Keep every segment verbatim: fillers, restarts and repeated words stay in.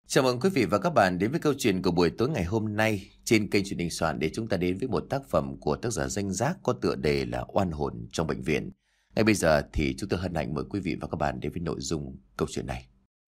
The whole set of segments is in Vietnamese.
Chào mừng quý vị và các bạn đến với câu chuyện của buổi tối ngày hôm nay trên kênh truyền hình Soạn, để chúng ta đến với một tác phẩm của tác giả Danh Giác có tựa đề là Oan hồn trong bệnh viện. Ngay bây giờ thì chúng tôi hân hạnh mời quý vị và các bạn đến với nội dung câu chuyện này.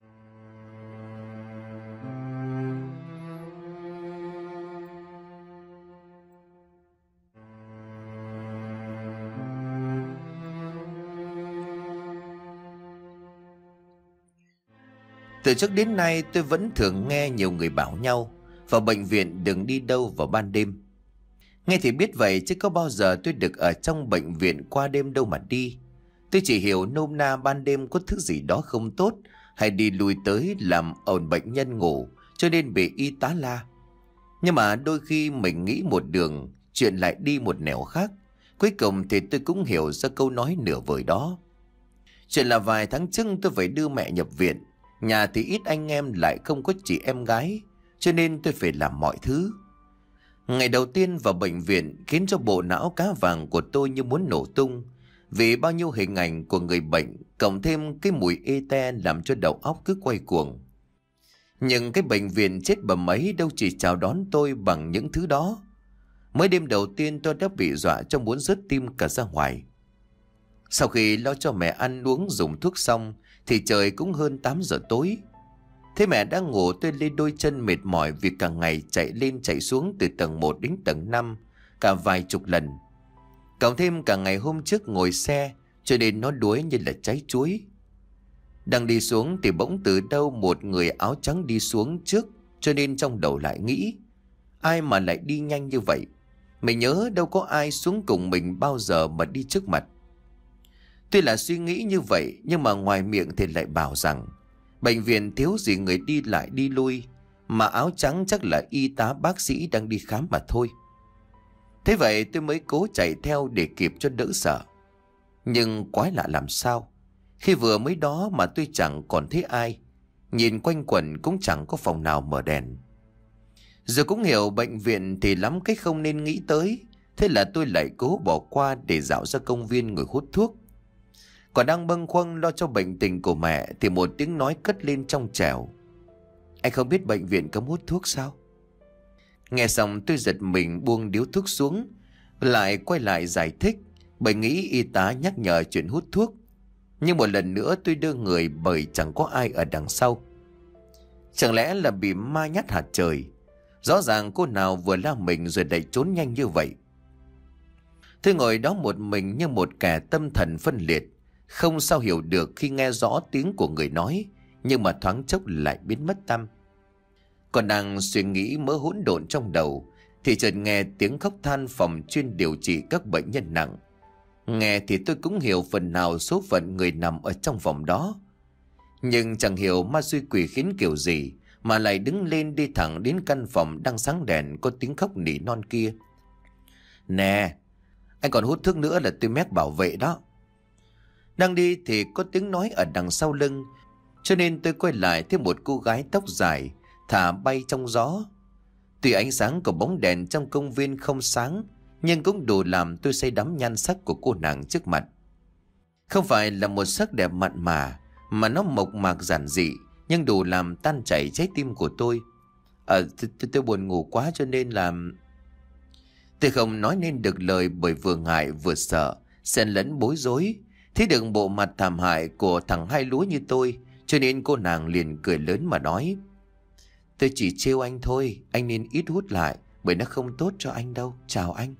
Từ trước đến nay tôi vẫn thường nghe nhiều người bảo nhau vào bệnh viện đừng đi đâu vào ban đêm. Nghe thì biết vậy chứ có bao giờ tôi được ở trong bệnh viện qua đêm đâu mà đi. Tôi chỉ hiểu nôm na ban đêm có thứ gì đó không tốt, hay đi lùi tới làm ồn bệnh nhân ngủ, cho nên bị y tá la. Nhưng mà đôi khi mình nghĩ một đường, chuyện lại đi một nẻo khác. Cuối cùng thì tôi cũng hiểu ra câu nói nửa vời đó. Chuyện là vài tháng trước tôi phải đưa mẹ nhập viện. Nhà thì ít anh em, lại không có chị em gái, cho nên tôi phải làm mọi thứ. Ngày đầu tiên vào bệnh viện khiến cho bộ não cá vàng của tôi như muốn nổ tung, vì bao nhiêu hình ảnh của người bệnh cộng thêm cái mùi ê te làm cho đầu óc cứ quay cuồng. Nhưng cái bệnh viện chết bầm ấy đâu chỉ chào đón tôi bằng những thứ đó. Mới đêm đầu tiên tôi đã bị dọa cho muốn rớt tim cả ra ngoài. Sau khi lo cho mẹ ăn uống dùng thuốc xong thì trời cũng hơn tám giờ tối. Thế mẹ đã ngủ, tôi lên đôi chân mệt mỏi vì cả ngày chạy lên chạy xuống từ tầng một đến tầng năm cả vài chục lần. Cộng thêm cả ngày hôm trước ngồi xe cho nên nó đuối như là trái chuối. Đang đi xuống thì bỗng từ đâu một người áo trắng đi xuống trước, cho nên trong đầu lại nghĩ ai mà lại đi nhanh như vậy. Mình nhớ đâu có ai xuống cùng mình bao giờ mà đi trước mặt. Tuy là suy nghĩ như vậy nhưng mà ngoài miệng thì lại bảo rằng bệnh viện thiếu gì người đi lại đi lui, mà áo trắng chắc là y tá bác sĩ đang đi khám mà thôi. Thế vậy tôi mới cố chạy theo để kịp cho đỡ sợ. Nhưng quái lạ làm sao, khi vừa mới đó mà tôi chẳng còn thấy ai. Nhìn quanh quẩn cũng chẳng có phòng nào mở đèn. Giờ cũng hiểu bệnh viện thì lắm cái không nên nghĩ tới. Thế là tôi lại cố bỏ qua để dạo ra công viên ngồi hút thuốc. Còn đang bâng khuâng lo cho bệnh tình của mẹ thì một tiếng nói cất lên trong trẻo: "Anh không biết bệnh viện cấm hút thuốc sao?" Nghe xong tôi giật mình buông điếu thuốc xuống, lại quay lại giải thích bởi nghĩ y tá nhắc nhở chuyện hút thuốc. Nhưng một lần nữa tôi đưa người bởi chẳng có ai ở đằng sau. Chẳng lẽ là bị ma nhát hạt trời? Rõ ràng cô nào vừa la mình rồi lại trốn nhanh như vậy. Tôi ngồi đó một mình như một kẻ tâm thần phân liệt, không sao hiểu được khi nghe rõ tiếng của người nói, nhưng mà thoáng chốc lại biến mất tăm. Còn đang suy nghĩ mớ hỗn độn trong đầu thì chợt nghe tiếng khóc than phòng chuyên điều trị các bệnh nhân nặng. Nghe thì tôi cũng hiểu phần nào số phận người nằm ở trong phòng đó. Nhưng chẳng hiểu ma xui quỷ khiến kiểu gì mà lại đứng lên đi thẳng đến căn phòng đang sáng đèn có tiếng khóc nỉ non kia. "Nè, anh còn hút thuốc nữa là tôi mét bảo vệ đó." Đang đi thì có tiếng nói ở đằng sau lưng, cho nên tôi quay lại thấy một cô gái tóc dài thả bay trong gió. Tuy ánh sáng của bóng đèn trong công viên không sáng, nhưng cũng đủ làm tôi say đắm nhan sắc của cô nàng trước mặt. Không phải là một sắc đẹp mặn mà, mà nó mộc mạc giản dị, nhưng đủ làm tan chảy trái tim của tôi. Ờ, tôi, tôi buồn ngủ quá cho nên là... Tôi không nói nên được lời bởi vừa ngại vừa sợ, xen lẫn bối rối. Thấy được bộ mặt thảm hại của thằng hai lúa như tôi, cho nên cô nàng liền cười lớn mà nói: "Tôi chỉ trêu anh thôi, anh nên ít hút lại, bởi nó không tốt cho anh đâu, chào anh."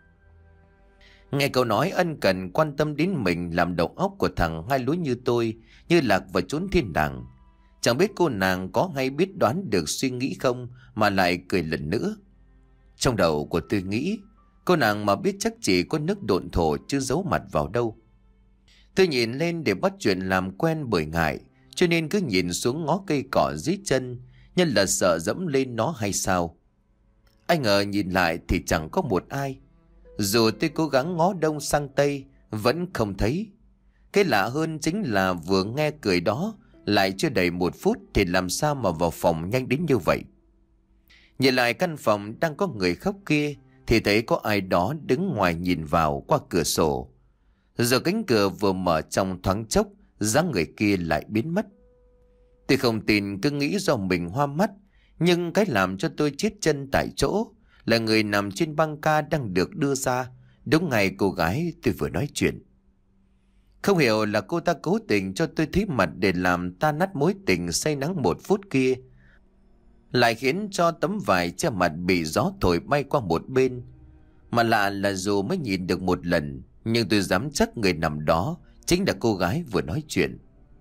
Nghe câu nói ân cần quan tâm đến mình làm đầu óc của thằng hai lúa như tôi như lạc vào chốn thiên đàng. Chẳng biết cô nàng có hay biết đoán được suy nghĩ không mà lại cười lần nữa. Trong đầu của tôi nghĩ cô nàng mà biết chắc chỉ có nước độn thổ chứ giấu mặt vào đâu. Tôi nhìn lên để bắt chuyện làm quen bởi ngại, cho nên cứ nhìn xuống ngó cây cỏ dưới chân, nhân là sợ dẫm lên nó hay sao. Ai ngờ nhìn lại thì chẳng có một ai. Dù tôi cố gắng ngó đông sang tây vẫn không thấy. Cái lạ hơn chính là vừa nghe cười đó, lại chưa đầy một phút thì làm sao mà vào phòng nhanh đến như vậy. Nhìn lại căn phòng đang có người khóc kia thì thấy có ai đó đứng ngoài nhìn vào qua cửa sổ. Giờ cánh cửa vừa mở trong thoáng chốc, dáng người kia lại biến mất. Tôi không tin, cứ nghĩ do mình hoa mắt. Nhưng cái làm cho tôi chết chân tại chỗ là người nằm trên băng ca đang được đưa ra đúng ngày cô gái tôi vừa nói chuyện. Không hiểu là cô ta cố tình cho tôi thấy mặt để làm tan nát mối tình say nắng một phút kia, lại khiến cho tấm vải che mặt bị gió thổi bay qua một bên. Mà lạ là dù mới nhìn được một lần, nhưng tôi dám chắc người nằm đó chính là cô gái vừa nói chuyện.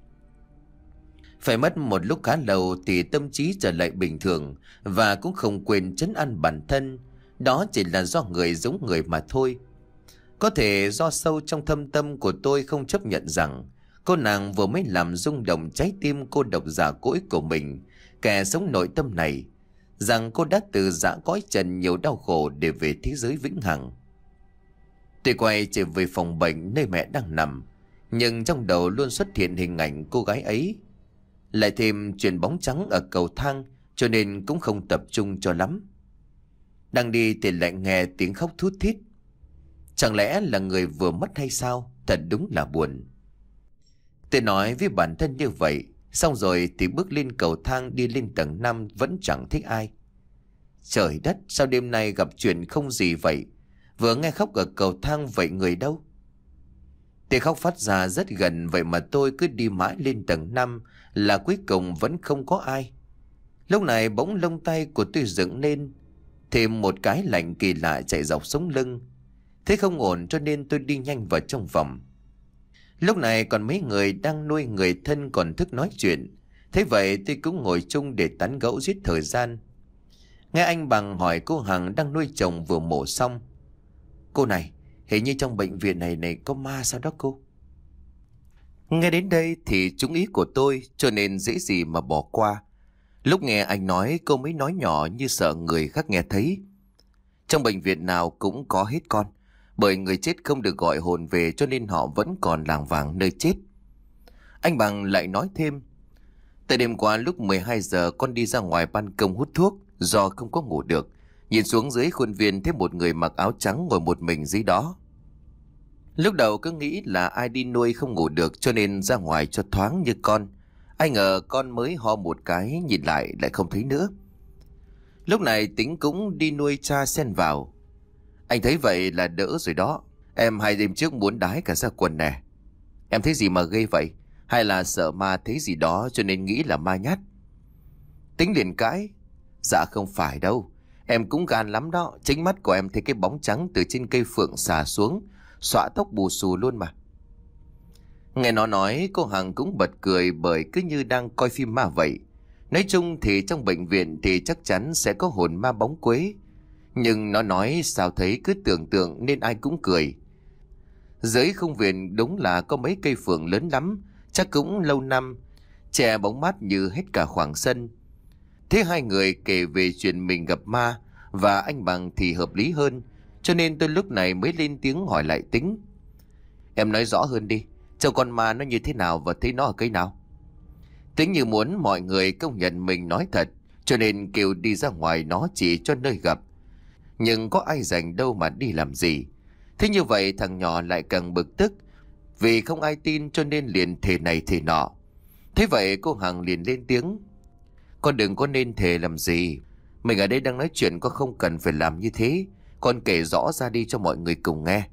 Phải mất một lúc khá lâu thì tâm trí trở lại bình thường, và cũng không quên trấn an bản thân. Đó chỉ là do người giống người mà thôi. Có thể do sâu trong thâm tâm của tôi không chấp nhận rằng cô nàng vừa mới làm rung động trái tim cô độc giả cỗi của mình, kẻ sống nội tâm này, rằng cô đã từ giã cõi trần nhiều đau khổ để về thế giới vĩnh hằng. Tôi quay trở về phòng bệnh nơi mẹ đang nằm, nhưng trong đầu luôn xuất hiện hình ảnh cô gái ấy. Lại thêm chuyện bóng trắng ở cầu thang, cho nên cũng không tập trung cho lắm. Đang đi thì lại nghe tiếng khóc thút thít. Chẳng lẽ là người vừa mất hay sao? Thật đúng là buồn. Tôi nói với bản thân như vậy, xong rồi thì bước lên cầu thang đi lên tầng năm vẫn chẳng thích ai. Trời đất, sao đêm nay gặp chuyện không gì vậy? Vừa nghe khóc ở cầu thang vậy người đâu? Tiếng khóc phát ra rất gần, vậy mà tôi cứ đi mãi lên tầng năm là cuối cùng vẫn không có ai. Lúc này bỗng lông tay của tôi dựng lên, thêm một cái lạnh kỳ lạ chạy dọc sống lưng. Thế không ổn cho nên tôi đi nhanh vào trong phòng. Lúc này còn mấy người đang nuôi người thân còn thức nói chuyện. Thế vậy tôi cũng ngồi chung để tán gẫu giết thời gian. Nghe anh Bằng hỏi cô Hằng đang nuôi chồng vừa mổ xong. Cô này, hình như trong bệnh viện này này có ma sao đó cô? Nghe đến đây thì trúng ý của tôi, cho nên dễ gì mà bỏ qua. Lúc nghe anh nói, cô mới nói nhỏ như sợ người khác nghe thấy. Trong bệnh viện nào cũng có hết con, bởi người chết không được gọi hồn về, cho nên họ vẫn còn lảng vảng nơi chết. Anh Bằng lại nói thêm, tại đêm qua lúc mười hai giờ con đi ra ngoài ban công hút thuốc, do không có ngủ được, nhìn xuống dưới khuôn viên thấy một người mặc áo trắng ngồi một mình dưới đó. Lúc đầu cứ nghĩ là ai đi nuôi không ngủ được cho nên ra ngoài cho thoáng như con. Ai ngờ con mới ho một cái, nhìn lại lại không thấy nữa. Lúc này Tính cũng đi nuôi cha xen vào. Anh thấy vậy là đỡ rồi đó. Em hai đêm trước muốn đái cả ra quần nè. Em thấy gì mà ghê vậy? Hay là sợ ma thấy gì đó cho nên nghĩ là ma nhát? Tính liền cãi, dạ không phải đâu, em cũng gan lắm đó. Chính mắt của em thấy cái bóng trắng từ trên cây phượng xà xuống, xõa tóc bù xù luôn mà. Nghe nó nói, cô Hằng cũng bật cười, bởi cứ như đang coi phim ma vậy. Nói chung thì trong bệnh viện thì chắc chắn sẽ có hồn ma bóng quế. Nhưng nó nói sao thấy cứ tưởng tượng nên ai cũng cười. Dưới không viện đúng là có mấy cây phượng lớn lắm, chắc cũng lâu năm, che bóng mát như hết cả khoảng sân. Thế hai người kể về chuyện mình gặp ma và anh Bằng thì hợp lý hơn, cho nên tôi lúc này mới lên tiếng hỏi lại Tính. Em nói rõ hơn đi, châu con ma nó như thế nào và thấy nó ở cây nào? Tính như muốn mọi người công nhận mình nói thật, cho nên kêu đi ra ngoài nó chỉ cho nơi gặp. Nhưng có ai rảnh đâu mà đi làm gì. Thế như vậy thằng nhỏ lại càng bực tức, vì không ai tin cho nên liền thề này thề nọ. Thế vậy cô Hằng liền lên tiếng. Con đừng có nên thề làm gì. Mình ở đây đang nói chuyện, con không cần phải làm như thế. Con kể rõ ra đi cho mọi người cùng nghe.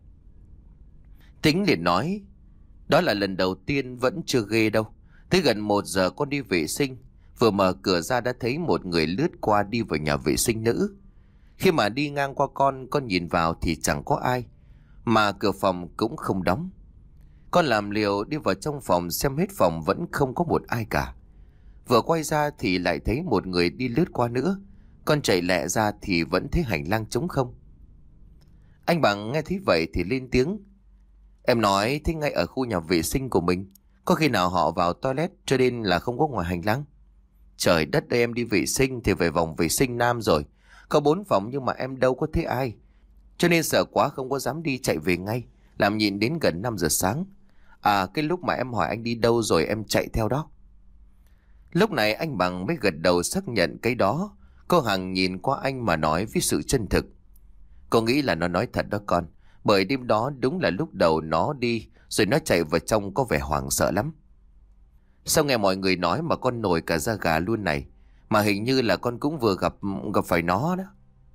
Tính liền nói, đó là lần đầu tiên, vẫn chưa ghê đâu. Tới gần một giờ con đi vệ sinh, vừa mở cửa ra đã thấy một người lướt qua đi vào nhà vệ sinh nữ. Khi mà đi ngang qua con, con nhìn vào thì chẳng có ai, mà cửa phòng cũng không đóng. Con làm liều đi vào trong phòng xem hết phòng vẫn không có một ai cả. Vừa quay ra thì lại thấy một người đi lướt qua nữa. Con chạy lẹ ra thì vẫn thấy hành lang trống không. Anh Bằng nghe thấy vậy thì lên tiếng. Em nói thấy ngay ở khu nhà vệ sinh của mình. Có khi nào họ vào toilet cho nên là không có ngoài hành lang? Trời đất ơi, em đi vệ sinh thì về vòng vệ sinh nam rồi. Có bốn phòng nhưng mà em đâu có thấy ai. Cho nên sợ quá không có dám đi, chạy về ngay. Làm nhịn đến gần năm giờ sáng. À, cái lúc mà em hỏi anh đi đâu rồi em chạy theo đó. Lúc này anh Bằng mới gật đầu xác nhận cái đó. Cô Hằng nhìn qua anh mà nói với sự chân thực. Cô nghĩ là nó nói thật đó con. Bởi đêm đó đúng là lúc đầu nó đi, rồi nó chạy vào trong có vẻ hoảng sợ lắm. Sao nghe mọi người nói mà con nổi cả da gà luôn này. Mà hình như là con cũng vừa gặp gặp phải nó đó.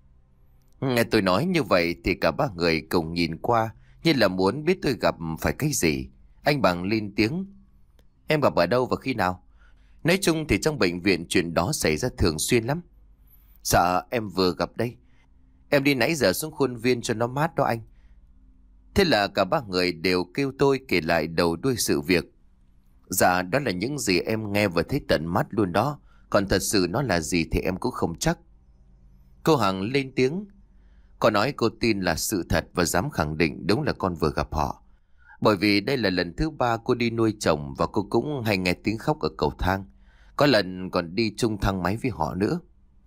Nghe tôi nói như vậy thì cả ba người cùng nhìn qua, như là muốn biết tôi gặp phải cái gì. Anh Bằng lên tiếng. Em gặp ở đâu và khi nào? Nói chung thì trong bệnh viện chuyện đó xảy ra thường xuyên lắm. Dạ em vừa gặp đây. Em đi nãy giờ xuống khuôn viên cho nó mát đó anh. Thế là cả ba người đều kêu tôi kể lại đầu đuôi sự việc. Dạ đó là những gì em nghe và thấy tận mắt luôn đó. Còn thật sự nó là gì thì em cũng không chắc. Cô Hằng lên tiếng. Cô nói cô tin là sự thật và dám khẳng định đúng là con vừa gặp họ. Bởi vì đây là lần thứ ba cô đi nuôi chồng và cô cũng hay nghe tiếng khóc ở cầu thang. Có lần còn đi chung thang máy với họ nữa.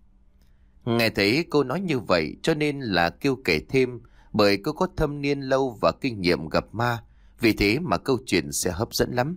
Nghe thấy cô nói như vậy cho nên là kêu kể thêm, bởi cô có thâm niên lâu và kinh nghiệm gặp ma. Vì thế mà câu chuyện sẽ hấp dẫn lắm.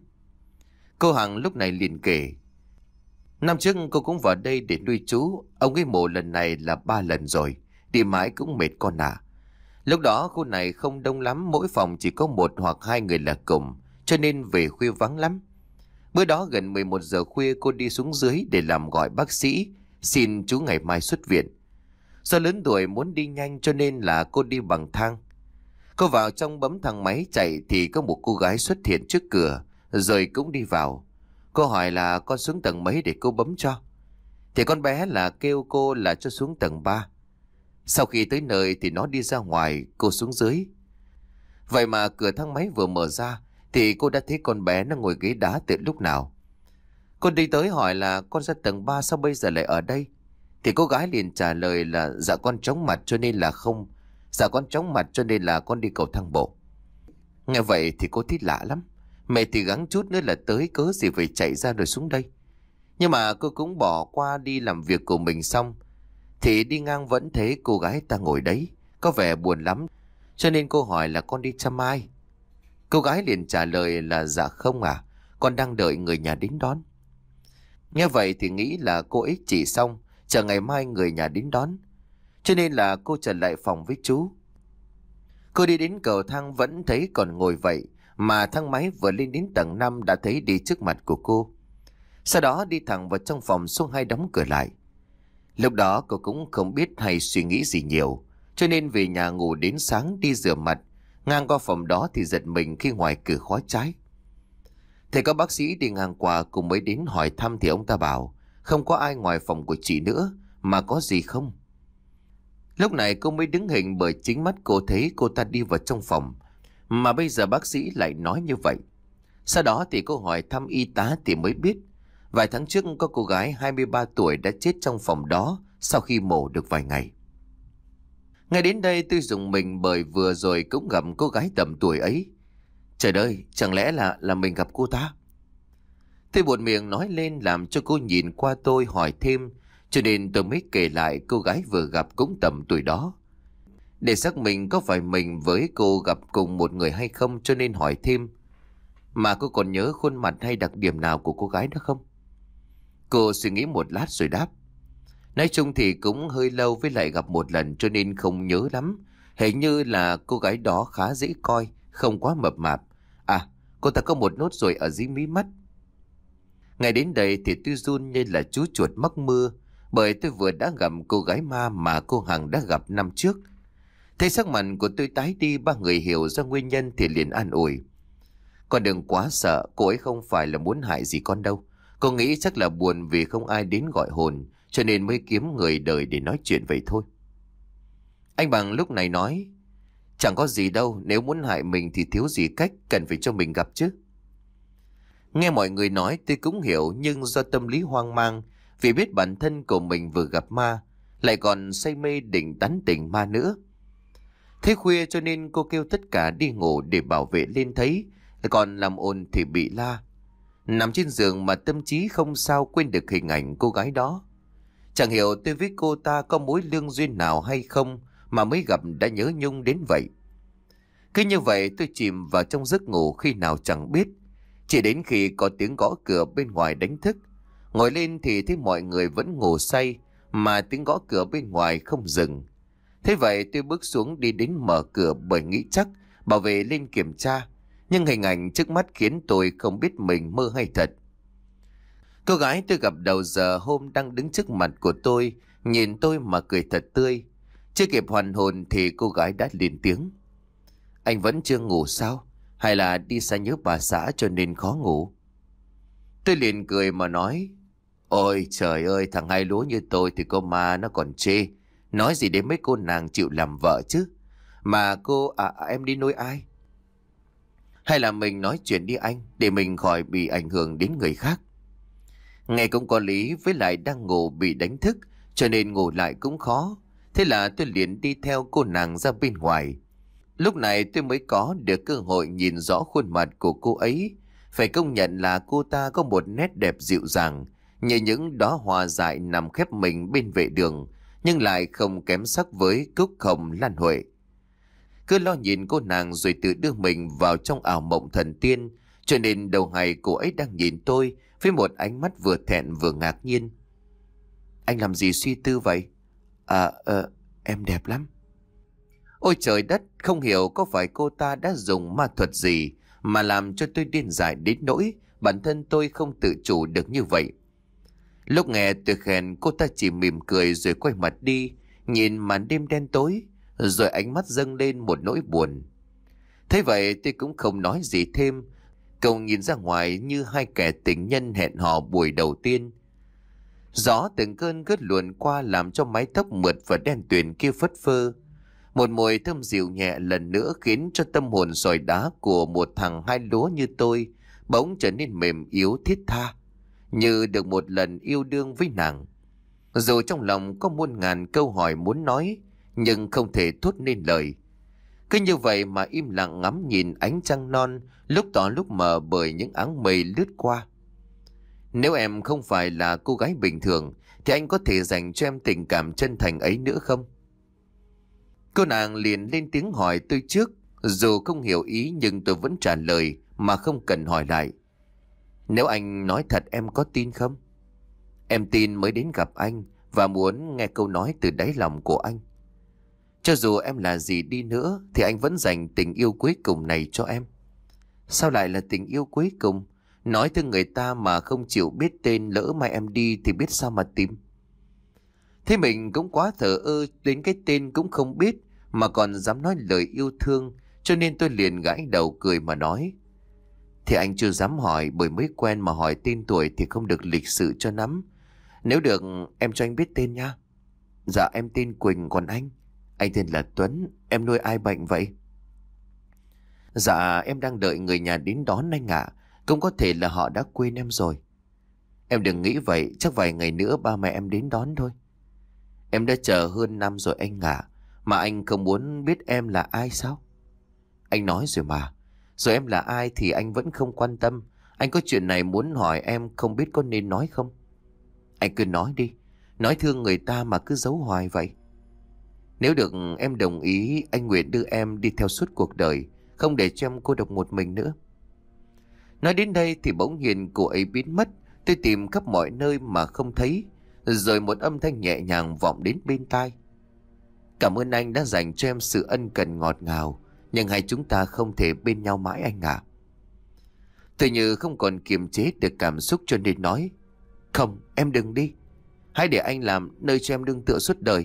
Cô Hằng lúc này liền kể. Năm trước cô cũng vào đây để nuôi chú. Ông ấy mổ lần này là ba lần rồi. Đi mãi cũng mệt con à. Lúc đó khu này không đông lắm, mỗi phòng chỉ có một hoặc hai người là cùng, cho nên về khuya vắng lắm. Bữa đó gần mười một giờ khuya cô đi xuống dưới để làm gọi bác sĩ, xin chú ngày mai xuất viện. Do lớn tuổi muốn đi nhanh cho nên là cô đi bằng thang. Cô vào trong bấm thang máy chạy thì có một cô gái xuất hiện trước cửa, rồi cũng đi vào. Cô hỏi là con xuống tầng mấy để cô bấm cho. Thì con bé là kêu cô là cho xuống tầng ba. Sau khi tới nơi thì nó đi ra ngoài, cô xuống dưới. Vậy mà cửa thang máy vừa mở ra thì cô đã thấy con bé nó ngồi ghế đá từ lúc nào. Cô đi tới hỏi là con ra tầng ba sao bây giờ lại ở đây? Thì cô gái liền trả lời là dạ con chóng mặt cho nên là không. Dạ con chóng mặt cho nên là con đi cầu thang bộ. Nghe vậy thì cô thấy lạ lắm. Mẹ thì gắng chút nữa là tới cớ gì phải chạy ra rồi xuống đây. Nhưng mà cô cũng bỏ qua đi làm việc của mình xong. Thì đi ngang vẫn thấy cô gái ta ngồi đấy, có vẻ buồn lắm. Cho nên cô hỏi là con đi chăm ai? Cô gái liền trả lời là dạ không à, con đang đợi người nhà đến đón. Nghe vậy thì nghĩ là cô ấy chỉ xong, chờ ngày mai người nhà đến đón. Cho nên là cô trở lại phòng với chú. Cô đi đến cầu thang vẫn thấy còn ngồi vậy, mà thang máy vừa lên đến tầng năm đã thấy đi trước mặt của cô. Sau đó đi thẳng vào trong phòng xuống hai đóng cửa lại. Lúc đó cô cũng không biết hay suy nghĩ gì nhiều, cho nên về nhà ngủ đến sáng đi rửa mặt. Ngang qua phòng đó thì giật mình khi ngoài cửa khóa trái. Thầy có bác sĩ đi ngang qua cùng mới đến hỏi thăm thì ông ta bảo không có ai ngoài phòng của chị nữa, mà có gì không? Lúc này cô mới đứng hình bởi chính mắt cô thấy cô ta đi vào trong phòng, mà bây giờ bác sĩ lại nói như vậy. Sau đó thì cô hỏi thăm y tá thì mới biết vài tháng trước có cô gái hai mươi ba tuổi đã chết trong phòng đó sau khi mổ được vài ngày. Ngay đến đây tôi rùng mình bởi vừa rồi cũng gặp cô gái tầm tuổi ấy. Trời ơi, chẳng lẽ là là mình gặp cô ta? Tôi buột miệng nói lên làm cho cô nhìn qua tôi hỏi thêm, cho nên tôi mới kể lại cô gái vừa gặp cũng tầm tuổi đó. Để xác mình có phải mình với cô gặp cùng một người hay không cho nên hỏi thêm. Mà cô còn nhớ khuôn mặt hay đặc điểm nào của cô gái đó không? Cô suy nghĩ một lát rồi đáp. Nói chung thì cũng hơi lâu với lại gặp một lần cho nên không nhớ lắm. Hình như là cô gái đó khá dễ coi, không quá mập mạp. À, cô ta có một nốt ruồi ở dưới mí mắt. Ngày đến đây thì tôi run như là chú chuột mắc mưa, bởi tôi vừa đã gặp cô gái ma mà cô Hằng đã gặp năm trước. Thấy sắc mặt của tôi tái đi, ba người hiểu ra nguyên nhân thì liền an ủi. Con đừng quá sợ, cô ấy không phải là muốn hại gì con đâu. Cô nghĩ chắc là buồn vì không ai đến gọi hồn, cho nên mới kiếm người đời để nói chuyện vậy thôi. Anh Bằng lúc này nói, chẳng có gì đâu, nếu muốn hại mình thì thiếu gì cách, cần phải cho mình gặp chứ. Nghe mọi người nói tôi cũng hiểu, nhưng do tâm lý hoang mang, vì biết bản thân của mình vừa gặp ma, lại còn say mê định tán tỉnh ma nữa. Thế khuya cho nên cô kêu tất cả đi ngủ để bảo vệ lên thấy, còn làm ồn thì bị la. Nằm trên giường mà tâm trí không sao quên được hình ảnh cô gái đó. Chẳng hiểu tôi với cô ta có mối lương duyên nào hay không mà mới gặp đã nhớ nhung đến vậy. Cứ như vậy tôi chìm vào trong giấc ngủ khi nào chẳng biết. Chỉ đến khi có tiếng gõ cửa bên ngoài đánh thức. Ngồi lên thì thấy mọi người vẫn ngủ say, mà tiếng gõ cửa bên ngoài không dừng. Thế vậy tôi bước xuống đi đến mở cửa bởi nghĩ chắc bảo vệ lên kiểm tra. Nhưng hình ảnh trước mắt khiến tôi không biết mình mơ hay thật. Cô gái tôi gặp đầu giờ hôm đang đứng trước mặt của tôi, nhìn tôi mà cười thật tươi. Chưa kịp hoàn hồn thì cô gái đã lên tiếng. Anh vẫn chưa ngủ sao? Hay là đi xa nhớ bà xã cho nên khó ngủ? Tôi liền cười mà nói. Ôi trời ơi, thằng hai lúa như tôi thì cô ma nó còn chê. Nói gì đến mấy cô nàng chịu làm vợ chứ. Mà cô, à, à em đi nuôi ai? Hay là mình nói chuyện đi anh, để mình khỏi bị ảnh hưởng đến người khác. Nghe cũng có lý, với lại đang ngủ bị đánh thức, cho nên ngủ lại cũng khó. Thế là tôi liền đi theo cô nàng ra bên ngoài. Lúc này tôi mới có được cơ hội nhìn rõ khuôn mặt của cô ấy. Phải công nhận là cô ta có một nét đẹp dịu dàng, như những đóa hoa dại nằm khép mình bên vệ đường, nhưng lại không kém sắc với cúc hồng lan huệ. Cứ lo nhìn cô nàng rồi tự đưa mình vào trong ảo mộng thần tiên, cho nên đầu ngày cô ấy đang nhìn tôi với một ánh mắt vừa thẹn vừa ngạc nhiên. Anh làm gì suy tư vậy? À, ờ, em đẹp lắm. Ôi trời đất, không hiểu có phải cô ta đã dùng ma thuật gì mà làm cho tôi điên dại đến nỗi bản thân tôi không tự chủ được như vậy. Lúc nghe tôi khen, cô ta chỉ mỉm cười rồi quay mặt đi, nhìn màn đêm đen tối, rồi ánh mắt dâng lên một nỗi buồn. Thế vậy tôi cũng không nói gì thêm, cậu nhìn ra ngoài như hai kẻ tình nhân hẹn hò buổi đầu tiên. Gió từng cơn gớt luồn qua làm cho mái tóc mượt và đen tuyền kia phất phơ. Một mùi thơm dịu nhẹ lần nữa khiến cho tâm hồn sỏi đá của một thằng hai lúa như tôi bỗng trở nên mềm yếu thiết tha, như được một lần yêu đương với nàng. Dù trong lòng có muôn ngàn câu hỏi muốn nói, nhưng không thể thốt nên lời. Cứ như vậy mà im lặng ngắm nhìn ánh trăng non lúc tỏ lúc mờ bởi những áng mây lướt qua. Nếu em không phải là cô gái bình thường thì anh có thể dành cho em tình cảm chân thành ấy nữa không? Cô nàng liền lên tiếng hỏi tôi trước. Dù không hiểu ý nhưng tôi vẫn trả lời mà không cần hỏi lại. Nếu anh nói thật em có tin không? Em tin mới đến gặp anh và muốn nghe câu nói từ đáy lòng của anh. Cho dù em là gì đi nữa thì anh vẫn dành tình yêu cuối cùng này cho em. Sao lại là tình yêu cuối cùng? Nói tới người ta mà không chịu biết tên, lỡ mai em đi thì biết sao mà tìm. Thế mình cũng quá thờ ơ, đến cái tên cũng không biết mà còn dám nói lời yêu thương, cho nên tôi liền gãi đầu cười mà nói. Thì anh chưa dám hỏi, bởi mới quen mà hỏi tên tuổi thì không được lịch sự cho lắm. Nếu được em cho anh biết tên nha. Dạ em tên Quỳnh, còn anh? Anh tên là Tuấn. Em nuôi ai bệnh vậy? Dạ em đang đợi người nhà đến đón anh ạ. Cũng có thể là họ đã quên em rồi. Em đừng nghĩ vậy, chắc vài ngày nữa ba mẹ em đến đón thôi. Em đã chờ hơn năm rồi anh ạ. Mà anh không muốn biết em là ai sao? Anh nói rồi mà. Rồi em là ai thì anh vẫn không quan tâm. Anh có chuyện này muốn hỏi em, không biết có nên nói không? Anh cứ nói đi. Nói thương người ta mà cứ giấu hoài vậy. Nếu được em đồng ý, anh nguyện đưa em đi theo suốt cuộc đời, không để cho em cô độc một mình nữa. Nói đến đây thì bỗng nhiên cô ấy biến mất. Tôi tìm khắp mọi nơi mà không thấy. Rồi một âm thanh nhẹ nhàng vọng đến bên tai. Cảm ơn anh đã dành cho em sự ân cần ngọt ngào, nhưng hai chúng ta không thể bên nhau mãi anh ạ. Tôi như không còn kiềm chế được cảm xúc cho nên nói. Không, em đừng đi. Hãy để anh làm nơi cho em nương tựa suốt đời.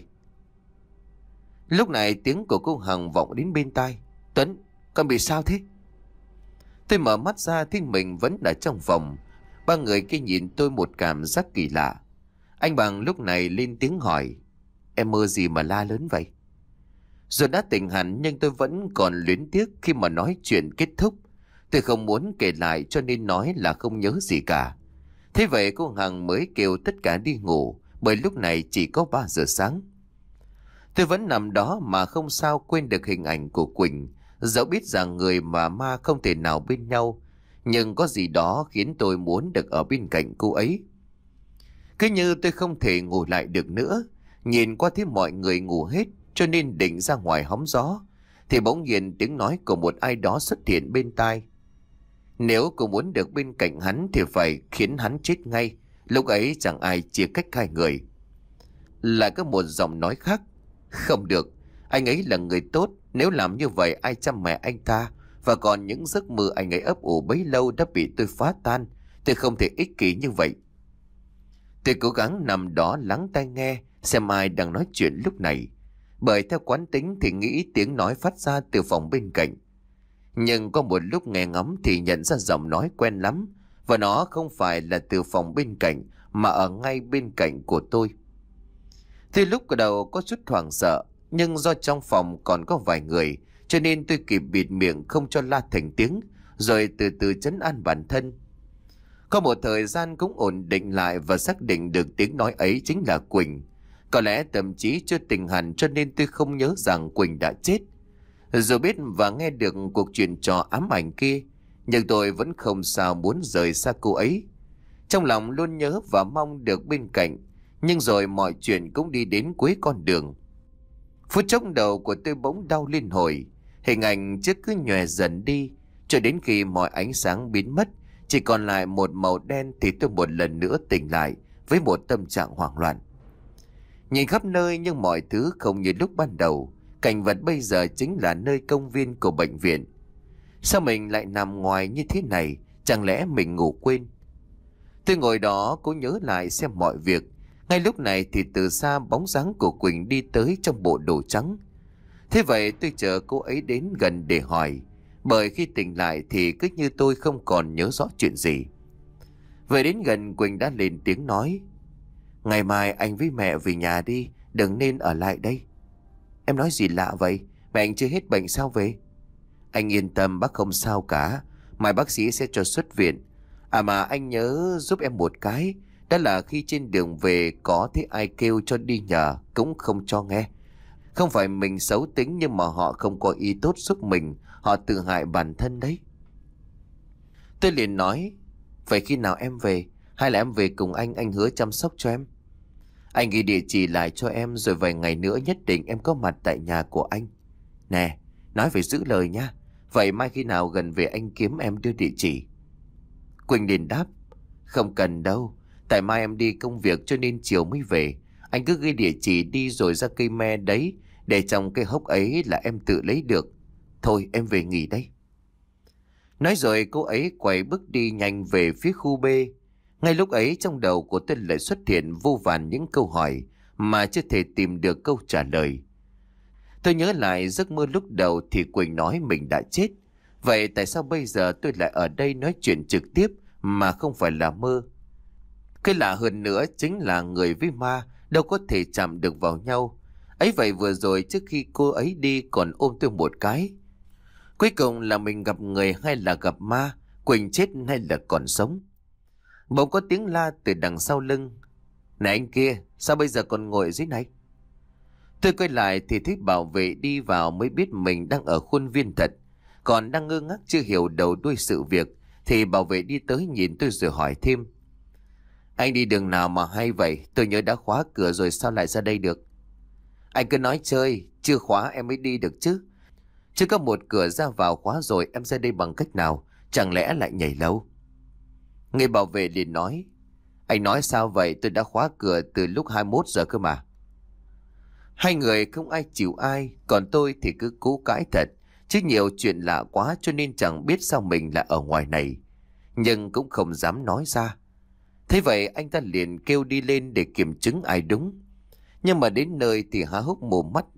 Lúc này tiếng của cô Hằng vọng đến bên tai. Tuấn, con bị sao thế? Tôi mở mắt ra thì mình vẫn ở trong phòng. Ba người kia nhìn tôi một cảm giác kỳ lạ. Anh Bằng lúc này lên tiếng hỏi. Em mơ gì mà la lớn vậy? Rồi đã tỉnh hẳn nhưng tôi vẫn còn luyến tiếc khi mà nói chuyện kết thúc. Tôi không muốn kể lại cho nên nói là không nhớ gì cả. Thế vậy cô Hằng mới kêu tất cả đi ngủ, bởi lúc này chỉ có ba giờ sáng. Tôi vẫn nằm đó mà không sao quên được hình ảnh của Quỳnh. Dẫu biết rằng người và ma không thể nào bên nhau, nhưng có gì đó khiến tôi muốn được ở bên cạnh cô ấy. Cứ như tôi không thể ngủ lại được nữa. Nhìn qua thấy mọi người ngủ hết cho nên định ra ngoài hóng gió, thì bỗng nhiên tiếng nói của một ai đó xuất hiện bên tai. Nếu cô muốn được bên cạnh hắn thì phải khiến hắn chết ngay. Lúc ấy chẳng ai chia cách hai người. Lại có một giọng nói khác. Không được, anh ấy là người tốt. Nếu làm như vậy ai chăm mẹ anh ta, và còn những giấc mơ anh ấy ấp ủ bấy lâu đã bị tôi phá tan. Tôi không thể ích kỷ như vậy. Tôi cố gắng nằm đó lắng tai nghe xem ai đang nói chuyện lúc này, bởi theo quán tính thì nghĩ tiếng nói phát ra từ phòng bên cạnh. Nhưng có một lúc nghe ngóng thì nhận ra giọng nói quen lắm, và nó không phải là từ phòng bên cạnh mà ở ngay bên cạnh của tôi. Thì lúc đầu có chút hoảng sợ, nhưng do trong phòng còn có vài người cho nên tôi kịp bịt miệng không cho la thành tiếng, rồi từ từ trấn an bản thân. Có một thời gian cũng ổn định lại và xác định được tiếng nói ấy chính là Quỳnh. Có lẽ thậm chí chưa tỉnh hẳn cho nên tôi không nhớ rằng Quỳnh đã chết. Dù biết và nghe được cuộc chuyện trò ám ảnh kia, nhưng tôi vẫn không sao muốn rời xa cô ấy. Trong lòng luôn nhớ và mong được bên cạnh, nhưng rồi mọi chuyện cũng đi đến cuối con đường. Phút chốc đầu của tôi bỗng đau liên hồi, hình ảnh trước cứ nhòe dần đi, cho đến khi mọi ánh sáng biến mất, chỉ còn lại một màu đen thì tôi một lần nữa tỉnh lại với một tâm trạng hoảng loạn. Nhìn khắp nơi nhưng mọi thứ không như lúc ban đầu. Cảnh vật bây giờ chính là nơi công viên của bệnh viện. Sao mình lại nằm ngoài như thế này? Chẳng lẽ mình ngủ quên? Tôi ngồi đó cố nhớ lại xem mọi việc. Ngay lúc này thì từ xa bóng dáng của Quỳnh đi tới trong bộ đồ trắng. Thế vậy tôi chờ cô ấy đến gần để hỏi, bởi khi tỉnh lại thì cứ như tôi không còn nhớ rõ chuyện gì. Về đến gần, Quỳnh đã lên tiếng nói: "Ngày mai anh với mẹ về nhà đi, đừng nên ở lại đây." Em nói gì lạ vậy? Mẹ anh chưa hết bệnh sao về? Anh yên tâm, bác không sao cả. Mai bác sĩ sẽ cho xuất viện. À mà anh nhớ giúp em một cái. Đó là khi trên đường về có thấy ai kêu cho đi nhờ cũng không cho nghe. Không phải mình xấu tính, nhưng mà họ không có ý tốt giúp mình. Họ tự hại bản thân đấy. Tôi liền nói: "Vậy khi nào em về? Hay là em về cùng anh, anh hứa chăm sóc cho em. Anh ghi địa chỉ lại cho em, rồi vài ngày nữa nhất định em có mặt tại nhà của anh. Nè, nói phải giữ lời nha. Vậy mai khi nào gần về anh kiếm em đưa địa chỉ." Quỳnh liền đáp: "Không cần đâu. Tại mai em đi công việc cho nên chiều mới về. Anh cứ ghi địa chỉ đi rồi ra cây me đấy, để trong cái hốc ấy là em tự lấy được. Thôi em về nghỉ đây." Nói rồi cô ấy quay bước đi nhanh về phía khu B. Ngay lúc ấy trong đầu của tôi lại xuất hiện vô vàn những câu hỏi mà chưa thể tìm được câu trả lời. Tôi nhớ lại giấc mơ lúc đầu thì Quỳnh nói mình đã chết. Vậy tại sao bây giờ tôi lại ở đây nói chuyện trực tiếp mà không phải là mơ? Cái lạ hơn nữa chính là người với ma đâu có thể chạm được vào nhau. Ấy vậy vừa rồi trước khi cô ấy đi còn ôm tôi một cái. Cuối cùng là mình gặp người hay là gặp ma? Quỳnh chết hay là còn sống? Bỗng có tiếng la từ đằng sau lưng: "Này anh kia, sao bây giờ còn ngồi ở dưới này?" Tôi quay lại thì thấy bảo vệ đi vào, mới biết mình đang ở khuôn viên thật. Còn đang ngơ ngác chưa hiểu đầu đuôi sự việc thì bảo vệ đi tới nhìn tôi rồi hỏi thêm: "Anh đi đường nào mà hay vậy? Tôi nhớ đã khóa cửa rồi sao lại ra đây được?" "Anh cứ nói chơi, chưa khóa em mới đi được chứ. Chứ có một cửa ra vào khóa rồi em ra đây bằng cách nào? Chẳng lẽ lại nhảy lầu?" Người bảo vệ liền nói: "Anh nói sao vậy? Tôi đã khóa cửa từ lúc hai mươi mốt giờ cơ mà." Hai người không ai chịu ai, còn tôi thì cứ cố cãi thật. Chứ nhiều chuyện lạ quá cho nên chẳng biết sao mình lại ở ngoài này, nhưng cũng không dám nói ra. Thế vậy anh ta liền kêu đi lên để kiểm chứng ai đúng. Nhưng mà đến nơi thì há hốc mồm mắt.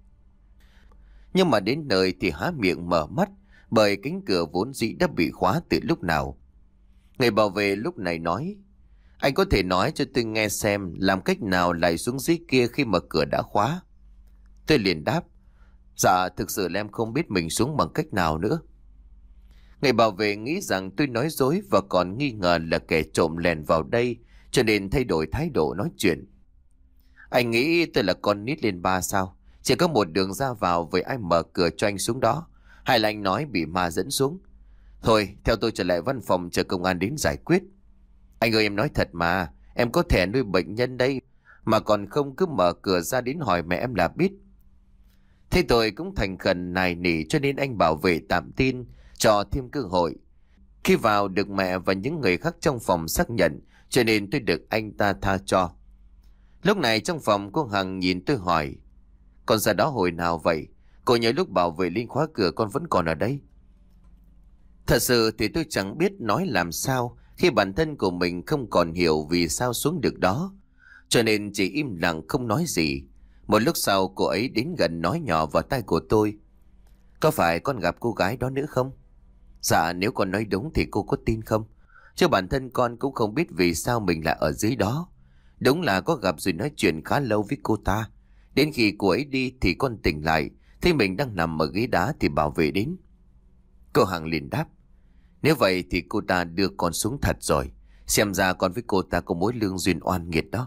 Nhưng mà đến nơi thì há miệng mở mắt, bởi cánh cửa vốn dĩ đã bị khóa từ lúc nào. Người bảo vệ lúc này nói: "Anh có thể nói cho tôi nghe xem làm cách nào lại xuống dưới kia khi mà cửa đã khóa?" Tôi liền đáp: "Dạ thực sự là em không biết mình xuống bằng cách nào nữa." Người bảo vệ nghĩ rằng tôi nói dối và còn nghi ngờ là kẻ trộm lèn vào đây, cho nên thay đổi thái độ nói chuyện: "Anh nghĩ tôi là con nít lên ba sao? Chỉ có một đường ra vào, với ai mở cửa cho anh xuống đó? Hay là anh nói bị ma dẫn xuống? Thôi theo tôi trở lại văn phòng chờ công an đến giải quyết." "Anh ơi em nói thật mà, em có thẻ nuôi bệnh nhân đây, mà còn không cứ mở cửa ra đến hỏi mẹ em là biết." Thế tôi cũng thành khẩn nài nỉ cho nên anh bảo vệ tạm tin, cho thêm cơ hội. Khi vào được mẹ và những người khác trong phòng xác nhận, cho nên tôi được anh ta tha cho. Lúc này trong phòng cô Hằng nhìn tôi hỏi: "Con ra đó hồi nào vậy? Cô nhớ lúc bảo vệ Linh khóa cửa con vẫn còn ở đây." Thật sự thì tôi chẳng biết nói làm sao khi bản thân của mình không còn hiểu vì sao xuống được đó, cho nên chỉ im lặng không nói gì. Một lúc sau cô ấy đến gần nói nhỏ vào tai của tôi: "Có phải con gặp cô gái đó nữa không?" "Dạ, nếu con nói đúng thì cô có tin không? Chứ bản thân con cũng không biết vì sao mình lại ở dưới đó. Đúng là có gặp rồi nói chuyện khá lâu với cô ta. Đến khi cô ấy đi thì con tỉnh lại, thấy mình đang nằm ở ghế đá thì bảo vệ đến." Cô Hằng liền đáp: "Nếu vậy thì cô ta đưa con xuống thật rồi. Xem ra con với cô ta có mối lương duyên oan nghiệt đó."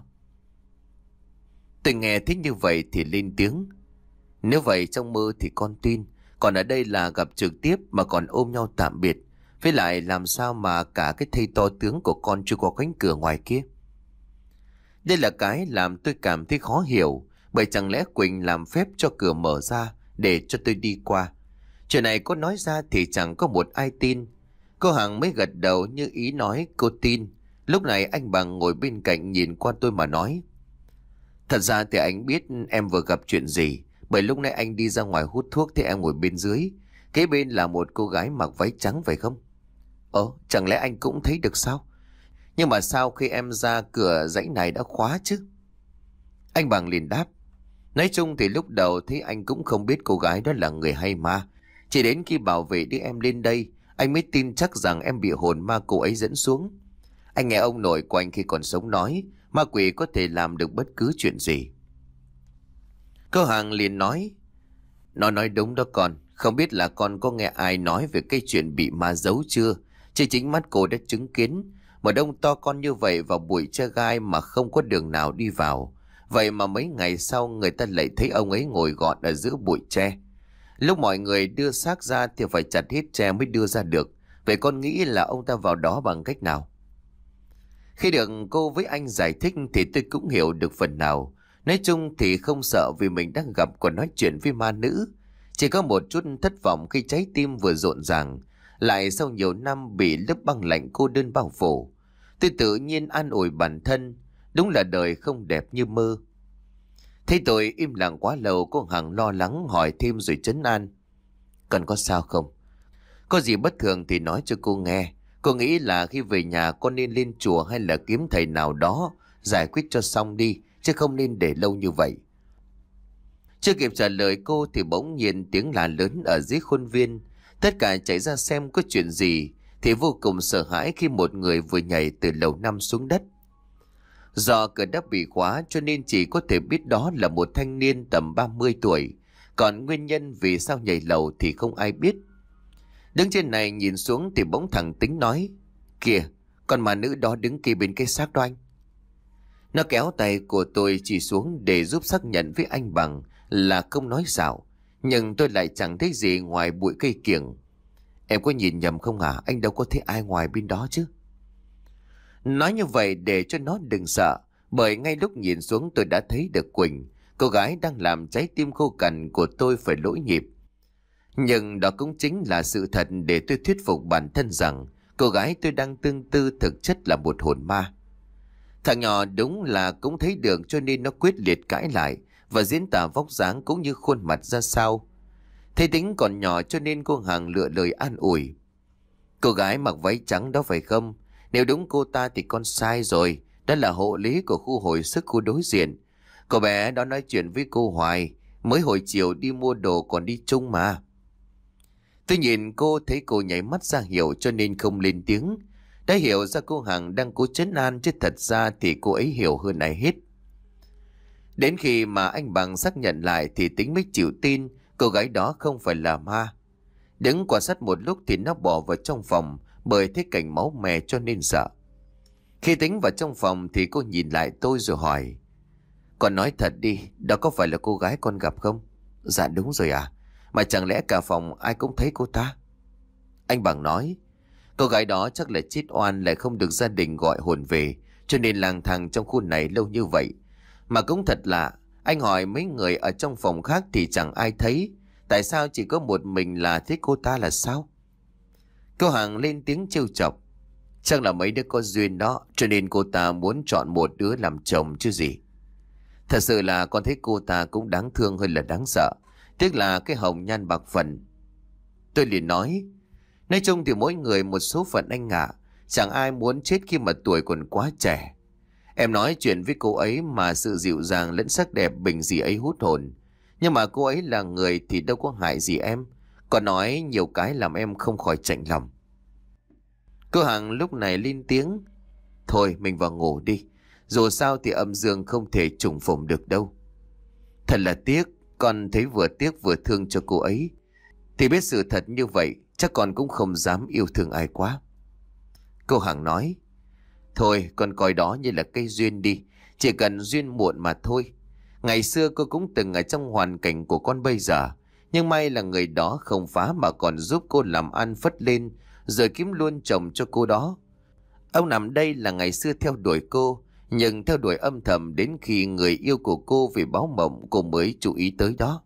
Tôi nghe thích như vậy thì lên tiếng: "Nếu vậy trong mơ thì con tin, còn ở đây là gặp trực tiếp mà còn ôm nhau tạm biệt. Với lại làm sao mà cả cái thây to tướng của con chưa qua cánh cửa ngoài kia?" Đây là cái làm tôi cảm thấy khó hiểu, bởi chẳng lẽ Quỳnh làm phép cho cửa mở ra để cho tôi đi qua. Chuyện này có nói ra thì chẳng có một ai tin. Cô Hằng mới gật đầu như ý nói cô tin. Lúc này anh Bằng ngồi bên cạnh nhìn qua tôi mà nói: "Thật ra thì anh biết em vừa gặp chuyện gì, bởi lúc nãy anh đi ra ngoài hút thuốc thì em ngồi bên dưới. Kế bên là một cô gái mặc váy trắng phải không?" "Ồ, chẳng lẽ anh cũng thấy được sao? Nhưng mà sao khi em ra cửa dãy này đã khóa chứ?" Anh Bằng liền đáp: "Nói chung thì lúc đầu thấy anh cũng không biết cô gái đó là người hay ma. Chỉ đến khi bảo vệ đưa em lên đây, anh mới tin chắc rằng em bị hồn ma cô ấy dẫn xuống. Anh nghe ông nội của anh khi còn sống nói, ma quỷ có thể làm được bất cứ chuyện gì." Cô Hằng liền nói: "Nó nói đúng đó con. Không biết là con có nghe ai nói về cái chuyện bị ma giấu chưa? Chứ chính mắt cô đã chứng kiến một ông to con như vậy vào bụi tre gai mà không có đường nào đi vào. Vậy mà mấy ngày sau người ta lại thấy ông ấy ngồi gọn ở giữa bụi tre. Lúc mọi người đưa xác ra thì phải chặt hết tre mới đưa ra được. Vậy con nghĩ là ông ta vào đó bằng cách nào?" Khi được cô với anh giải thích thì tôi cũng hiểu được phần nào. Nói chung thì không sợ vì mình đang gặp còn nói chuyện với ma nữ. Chỉ có một chút thất vọng khi trái tim vừa rộn ràng, lại sau nhiều năm bị lớp băng lạnh cô đơn bao phủ. Tôi tự nhiên an ủi bản thân, đúng là đời không đẹp như mơ. Thấy tôi im lặng quá lâu, cô Hằng lo lắng hỏi thêm rồi trấn an: "Cần có sao không? Có gì bất thường thì nói cho cô nghe. Cô nghĩ là khi về nhà con nên lên chùa hay là kiếm thầy nào đó giải quyết cho xong đi, chứ không nên để lâu như vậy." Chưa kịp trả lời cô thì bỗng nhiên tiếng la lớn ở dưới khuôn viên. Tất cả chạy ra xem có chuyện gì thì vô cùng sợ hãi khi một người vừa nhảy từ lầu năm xuống đất. Do cửa đã bị khóa cho nên chỉ có thể biết đó là một thanh niên tầm ba mươi tuổi. Còn nguyên nhân vì sao nhảy lầu thì không ai biết. Đứng trên này nhìn xuống thì bỗng thằng Tính nói: "Kìa, con ma nữ đó đứng kia bên cái xác đó anh." Nó kéo tay của tôi chỉ xuống để giúp xác nhận với anh Bằng là không nói xạo. Nhưng tôi lại chẳng thấy gì ngoài bụi cây kiểng. "Em có nhìn nhầm không hả? Anh đâu có thấy ai ngoài bên đó chứ." Nói như vậy để cho nó đừng sợ, bởi ngay lúc nhìn xuống tôi đã thấy được Quỳnh, cô gái đang làm trái tim khô cằn của tôi phải lỗi nhịp. Nhưng đó cũng chính là sự thật để tôi thuyết phục bản thân rằng cô gái tôi đang tương tư thực chất là một hồn ma. Thằng nhỏ đúng là cũng thấy được cho nên nó quyết liệt cãi lại và diễn tả vóc dáng cũng như khuôn mặt ra sao. Thấy Tính còn nhỏ cho nên cô Hằng lựa lời an ủi: "Cô gái mặc váy trắng đó phải không? Nếu đúng cô ta thì con sai rồi. Đó là hộ lý của khu hồi sức khu đối diện. Cô bé đó nói chuyện với cô hoài. Mới hồi chiều đi mua đồ còn đi chung mà." Tôi nhìn cô thấy cô nháy mắt ra hiệu cho nên không lên tiếng. Đã hiểu ra cô Hằng đang cố trấn an, chứ thật ra thì cô ấy hiểu hơn ai hết. Đến khi mà anh Bằng xác nhận lại thì Tính mới chịu tin cô gái đó không phải là ma. Đứng quan sát một lúc thì nó bỏ vào trong phòng, bởi thấy cảnh máu me cho nên sợ. Khi Tính vào trong phòng thì cô nhìn lại tôi rồi hỏi: "Con nói thật đi, đó có phải là cô gái con gặp không?" "Dạ đúng rồi à. Mà chẳng lẽ cả phòng ai cũng thấy cô ta?" Anh Bằng nói: "Cô gái đó chắc là chết oan lại không được gia đình gọi hồn về, cho nên lang thang trong khu này lâu như vậy. Mà cũng thật lạ, anh hỏi mấy người ở trong phòng khác thì chẳng ai thấy. Tại sao chỉ có một mình là thấy cô ta là sao?" Cô Hằng lên tiếng trêu chọc: "Chắc là mấy đứa có duyên đó, cho nên cô ta muốn chọn một đứa làm chồng chứ gì. Thật sự là con thấy cô ta cũng đáng thương hơn là đáng sợ. Tiếc là cái hồng nhan bạc phận." Tôi liền nói: "Nói chung thì mỗi người một số phận anh ạ. Chẳng ai muốn chết khi mà tuổi còn quá trẻ. Em nói chuyện với cô ấy mà sự dịu dàng lẫn sắc đẹp bình dị ấy hút hồn. Nhưng mà cô ấy là người thì đâu có hại gì em. Còn nói nhiều cái làm em không khỏi chạnh lòng. Cô Hằng lúc này lên tiếng. Thôi mình vào ngủ đi. Dù sao thì âm dương không thể trùng phùng được đâu. Thật là tiếc. Con thấy vừa tiếc vừa thương cho cô ấy. Thì biết sự thật như vậy, chắc con cũng không dám yêu thương ai quá. Cô Hằng nói. Thôi con coi đó như là cây duyên đi. Chỉ cần duyên muộn mà thôi. Ngày xưa cô cũng từng ở trong hoàn cảnh của con bây giờ. Nhưng may là người đó không phá mà còn giúp cô làm ăn phất lên, rồi kiếm luôn chồng cho cô đó. Ông nằm đây là ngày xưa theo đuổi cô, nhưng theo đuổi âm thầm đến khi người yêu của cô vì báo mộng cô mới chú ý tới đó.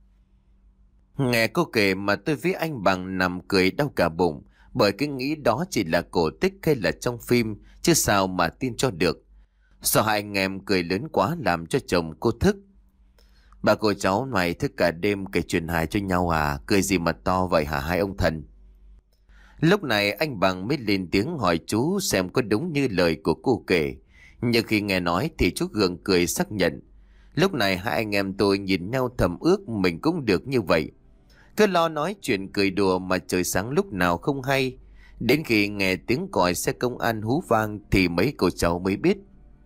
Nghe cô kể mà tôi với anh Bằng nằm cười đau cả bụng, bởi cái nghĩ đó chỉ là cổ tích hay là trong phim, chứ sao mà tin cho được. Sao hai anh em cười lớn quá làm cho chồng cô thức. Bà cô cháu mày thức cả đêm kể chuyện hài cho nhau à, cười gì mà to vậy hả hai ông thần. Lúc này anh Bằng mới lên tiếng hỏi chú xem có đúng như lời của cô kể. Nhưng khi nghe nói thì chú gượng cười xác nhận. Lúc này hai anh em tôi nhìn nhau thầm ước mình cũng được như vậy. Cứ lo nói chuyện cười đùa mà trời sáng lúc nào không hay. Đến khi nghe tiếng còi xe công an hú vang thì mấy cô cháu mới biết.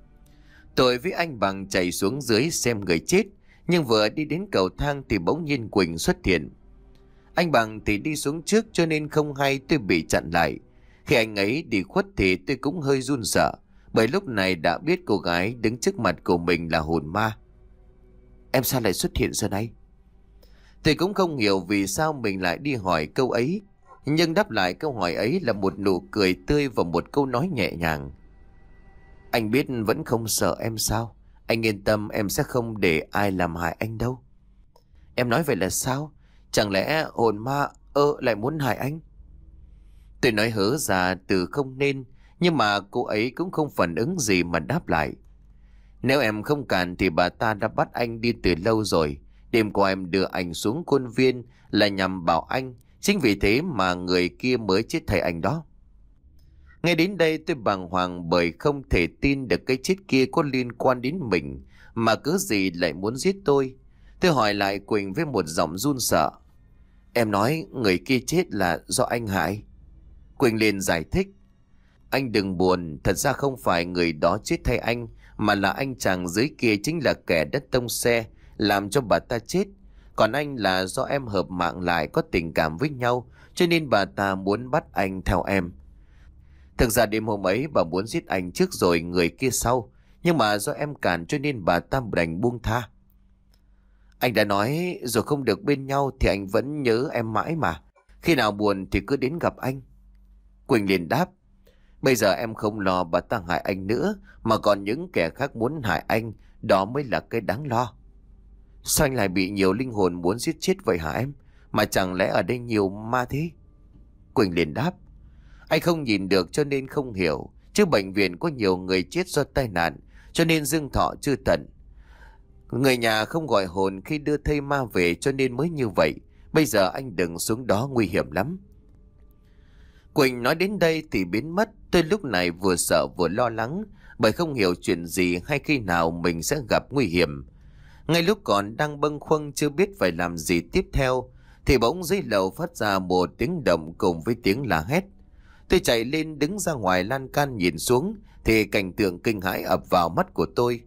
Tôi với anh Bằng chạy xuống dưới xem người chết. Nhưng vừa đi đến cầu thang thì bỗng nhiên Quỳnh xuất hiện. Anh Bằng thì đi xuống trước cho nên không hay tôi bị chặn lại. Khi anh ấy đi khuất thì tôi cũng hơi run sợ. Bởi lúc này đã biết cô gái đứng trước mặt của mình là hồn ma. Em sao lại xuất hiện giờ đây? Tôi cũng không hiểu vì sao mình lại đi hỏi câu ấy. Nhưng đáp lại câu hỏi ấy là một nụ cười tươi và một câu nói nhẹ nhàng. Anh biết vẫn không sợ em sao? Anh yên tâm em sẽ không để ai làm hại anh đâu. Em nói vậy là sao? Chẳng lẽ hồn ma ơ lại muốn hại anh? Tôi nói hớ ra từ không nên. Nhưng mà cô ấy cũng không phản ứng gì mà đáp lại. Nếu em không cản thì bà ta đã bắt anh đi từ lâu rồi. Đêm qua em đưa anh xuống khuôn viên là nhằm bảo anh. Chính vì thế mà người kia mới chết thay anh đó. Ngay đến đây tôi bàng hoàng bởi không thể tin được cái chết kia có liên quan đến mình. Mà cứ gì lại muốn giết tôi. Tôi hỏi lại Quỳnh với một giọng run sợ. Em nói người kia chết là do anh hại. Quỳnh liền giải thích. Anh đừng buồn, thật ra không phải người đó chết thay anh, mà là anh chàng dưới kia chính là kẻ đất tông xe, làm cho bà ta chết. Còn anh là do em hợp mạng lại có tình cảm với nhau, cho nên bà ta muốn bắt anh theo em. Thực ra đêm hôm ấy bà muốn giết anh trước rồi người kia sau, nhưng mà do em cản cho nên bà ta đành buông tha. Anh đã nói rồi không được bên nhau thì anh vẫn nhớ em mãi mà. Khi nào buồn thì cứ đến gặp anh. Quỳnh liền đáp. Bây giờ em không lo bà ta hại anh nữa, mà còn những kẻ khác muốn hại anh, đó mới là cái đáng lo. Sao anh lại bị nhiều linh hồn muốn giết chết vậy hả em? Mà chẳng lẽ ở đây nhiều ma thế? Quỳnh liền đáp. Anh không nhìn được cho nên không hiểu. Chứ bệnh viện có nhiều người chết do tai nạn, cho nên dương thọ chưa tận. Người nhà không gọi hồn khi đưa thây ma về cho nên mới như vậy. Bây giờ anh đừng xuống đó, nguy hiểm lắm. Quỳnh nói đến đây thì biến mất. Tôi lúc này vừa sợ vừa lo lắng, bởi không hiểu chuyện gì hay khi nào mình sẽ gặp nguy hiểm. Ngay lúc còn đang bâng khuâng chưa biết phải làm gì tiếp theo, thì bỗng dưới lầu phát ra một tiếng động cùng với tiếng la hét. Tôi chạy lên đứng ra ngoài lan can nhìn xuống, thì cảnh tượng kinh hãi ập vào mắt của tôi.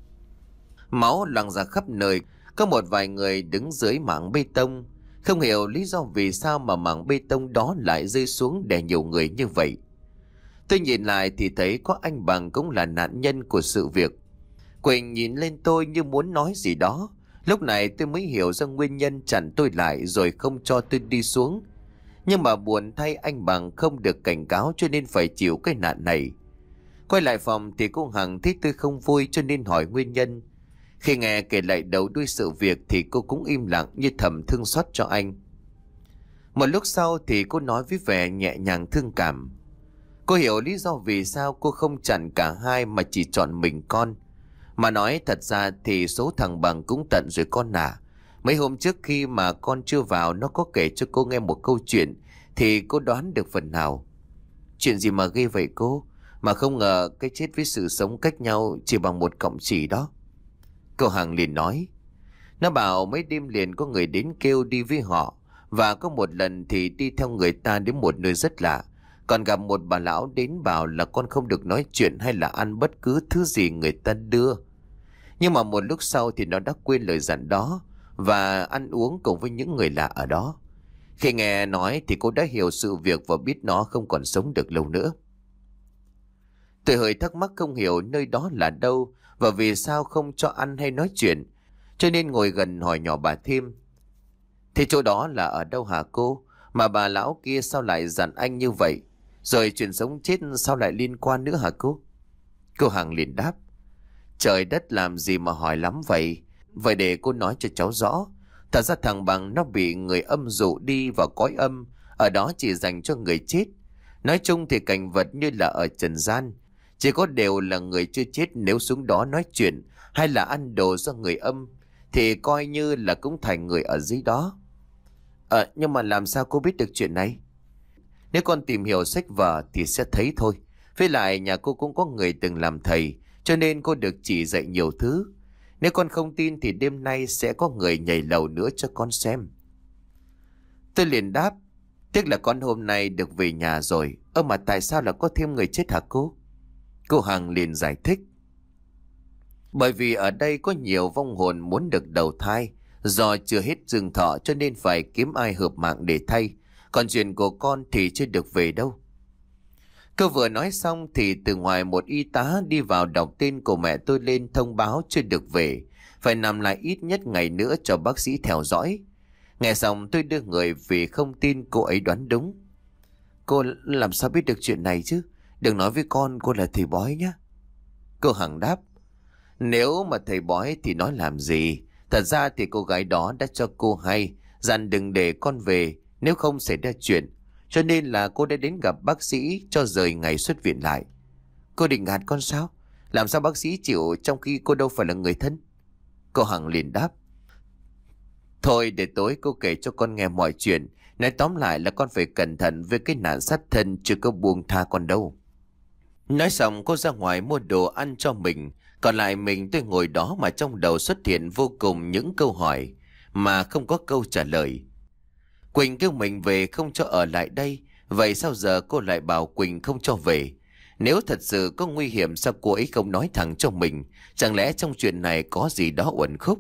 Máu loang ra khắp nơi, có một vài người đứng dưới mảng bê tông. Không hiểu lý do vì sao mà mảng bê tông đó lại rơi xuống để nhiều người như vậy. Tôi nhìn lại thì thấy có anh Bằng cũng là nạn nhân của sự việc. Quỳnh nhìn lên tôi như muốn nói gì đó. Lúc này tôi mới hiểu ra nguyên nhân chặn tôi lại rồi không cho tôi đi xuống. Nhưng mà buồn thay anh Bằng không được cảnh cáo cho nên phải chịu cái nạn này. Quay lại phòng thì cô Hằng thấy tôi không vui cho nên hỏi nguyên nhân. Khi nghe kể lại đầu đuôi sự việc thì cô cũng im lặng như thầm thương xót cho anh. Một lúc sau thì cô nói với vẻ nhẹ nhàng thương cảm. Cô hiểu lý do vì sao cô không chặn cả hai mà chỉ chọn mình con. Mà nói thật ra thì số thằng Bằng cũng tận rồi con à. Mấy hôm trước khi mà con chưa vào nó có kể cho cô nghe một câu chuyện thì cô đoán được phần nào. Chuyện gì mà ghê vậy cô? Mà không ngờ cái chết với sự sống cách nhau chỉ bằng một cọng chỉ đó. Cô Hằng liền nói. Nó bảo mấy đêm liền có người đến kêu đi với họ. Và có một lần thì đi theo người ta đến một nơi rất lạ. Còn gặp một bà lão đến bảo là con không được nói chuyện hay là ăn bất cứ thứ gì người ta đưa. Nhưng mà một lúc sau thì nó đã quên lời dặn đó và ăn uống cùng với những người lạ ở đó. Khi nghe nói thì cô đã hiểu sự việc và biết nó không còn sống được lâu nữa. Tôi hơi thắc mắc không hiểu nơi đó là đâu và vì sao không cho ăn hay nói chuyện, cho nên ngồi gần hỏi nhỏ bà thêm. Thế chỗ đó là ở đâu hả cô? Mà bà lão kia sao lại dặn anh như vậy? Rồi chuyện sống chết sao lại liên quan nữa hả cô? Cô Hằng liền đáp. Trời đất làm gì mà hỏi lắm vậy? Vậy để cô nói cho cháu rõ. Thật ra thằng Bằng nó bị người âm dụ đi vào cõi âm. Ở đó chỉ dành cho người chết. Nói chung thì cảnh vật như là ở trần gian. Chỉ có đều là người chưa chết nếu xuống đó nói chuyện hay là ăn đồ do người âm thì coi như là cũng thành người ở dưới đó. Ờ nhưng mà làm sao cô biết được chuyện này? Nếu con tìm hiểu sách vở thì sẽ thấy thôi. Với lại nhà cô cũng có người từng làm thầy, cho nên cô được chỉ dạy nhiều thứ. Nếu con không tin thì đêm nay sẽ có người nhảy lầu nữa cho con xem. Tôi liền đáp. Tiếc là con hôm nay được về nhà rồi. Ơ mà tại sao là có thêm người chết hả cô? Cô Hằng liền giải thích. Bởi vì ở đây có nhiều vong hồn muốn được đầu thai. Do chưa hết dương thọ cho nên phải kiếm ai hợp mạng để thay. Còn chuyện của con thì chưa được về đâu. Cô vừa nói xong thì từ ngoài một y tá đi vào đọc tên của mẹ tôi lên thông báo chưa được về. Phải nằm lại ít nhất ngày nữa cho bác sĩ theo dõi. Nghe xong tôi đưa người vì không tin cô ấy đoán đúng. Cô làm sao biết được chuyện này chứ? Đừng nói với con cô là thầy bói nhé. Cô Hằng đáp. Nếu mà thầy bói thì nói làm gì? Thật ra thì cô gái đó đã cho cô hay dặn đừng để con về nếu không xảy ra chuyện. Cho nên là cô đã đến gặp bác sĩ cho rời ngày xuất viện lại. Cô định gạt con sao? Làm sao bác sĩ chịu trong khi cô đâu phải là người thân? Cô Hằng liền đáp. Thôi để tối cô kể cho con nghe mọi chuyện. Nói tóm lại là con phải cẩn thận với cái nạn sát thân chưa có buông tha con đâu. Nói xong cô ra ngoài mua đồ ăn cho mình. Còn lại mình tôi ngồi đó mà trong đầu xuất hiện vô cùng những câu hỏi mà không có câu trả lời. Quỳnh kêu mình về không cho ở lại đây. Vậy sao giờ cô lại bảo Quỳnh không cho về? Nếu thật sự có nguy hiểm sao cô ấy không nói thẳng cho mình? Chẳng lẽ trong chuyện này có gì đó uẩn khúc?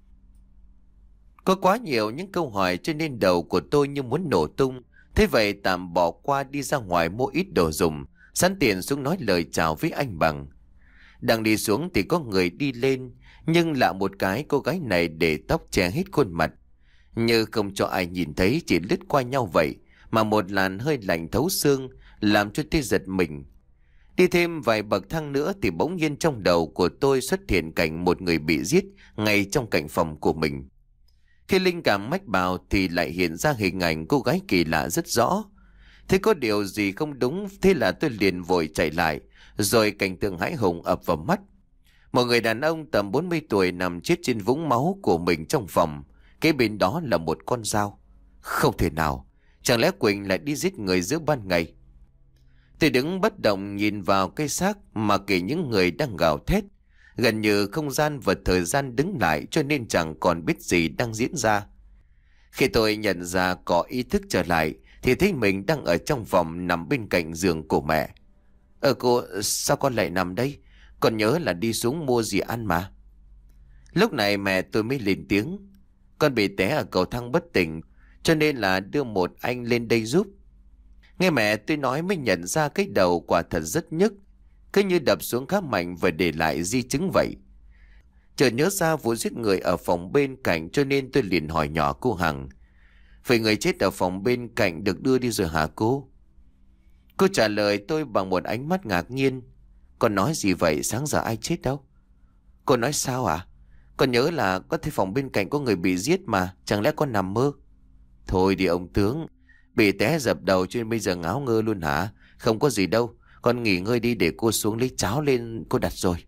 Có quá nhiều những câu hỏi cho nên đầu của tôi như muốn nổ tung. Thế vậy tạm bỏ qua đi ra ngoài mua ít đồ dùng, sẵn tiền xuống nói lời chào với anh Bằng. Đang đi xuống thì có người đi lên, nhưng lạ một cái cô gái này để tóc che hết khuôn mặt. Như không cho ai nhìn thấy, chỉ lướt qua nhau vậy, mà một làn hơi lạnh thấu xương, làm cho tôi giật mình. Đi thêm vài bậc thang nữa thì bỗng nhiên trong đầu của tôi xuất hiện cảnh một người bị giết ngay trong cảnh phòng của mình. Khi linh cảm mách bảo thì lại hiện ra hình ảnh cô gái kỳ lạ rất rõ. Thế có điều gì không đúng, thế là tôi liền vội chạy lại, rồi cảnh tượng hãi hùng ập vào mắt. Một người đàn ông tầm bốn mươi tuổi nằm chết trên vũng máu của mình trong phòng. Kế bên đó là một con dao. Không thể nào, chẳng lẽ Quỳnh lại đi giết người giữa ban ngày? Tôi đứng bất động nhìn vào cây xác mà kể những người đang gào thét. Gần như không gian và thời gian đứng lại cho nên chẳng còn biết gì đang diễn ra. Khi tôi nhận ra có ý thức trở lại thì thấy mình đang ở trong phòng nằm bên cạnh giường của mẹ. Ờ cô, sao con lại nằm đây? Con nhớ là đi xuống mua gì ăn mà. Lúc này mẹ tôi mới lên tiếng. Con bị té ở cầu thang bất tỉnh, cho nên là đưa một anh lên đây giúp. Nghe mẹ tôi nói mới nhận ra cái đầu quả thật rất nhức, cứ như đập xuống khá mạnh và để lại di chứng vậy. Chợt nhớ ra vụ giết người ở phòng bên cạnh cho nên tôi liền hỏi nhỏ cô Hằng. Vậy người chết ở phòng bên cạnh được đưa đi rồi hả cô? Cô trả lời tôi bằng một ánh mắt ngạc nhiên. Con nói gì vậy, sáng giờ ai chết đâu? Cô nói sao à? Con nhớ là có thấy phòng bên cạnh có người bị giết mà, chẳng lẽ con nằm mơ? Thôi đi ông tướng, bị té dập đầu cho nên bây giờ ngáo ngơ luôn hả? Không có gì đâu, con nghỉ ngơi đi để cô xuống lấy cháo lên cô đặt rồi.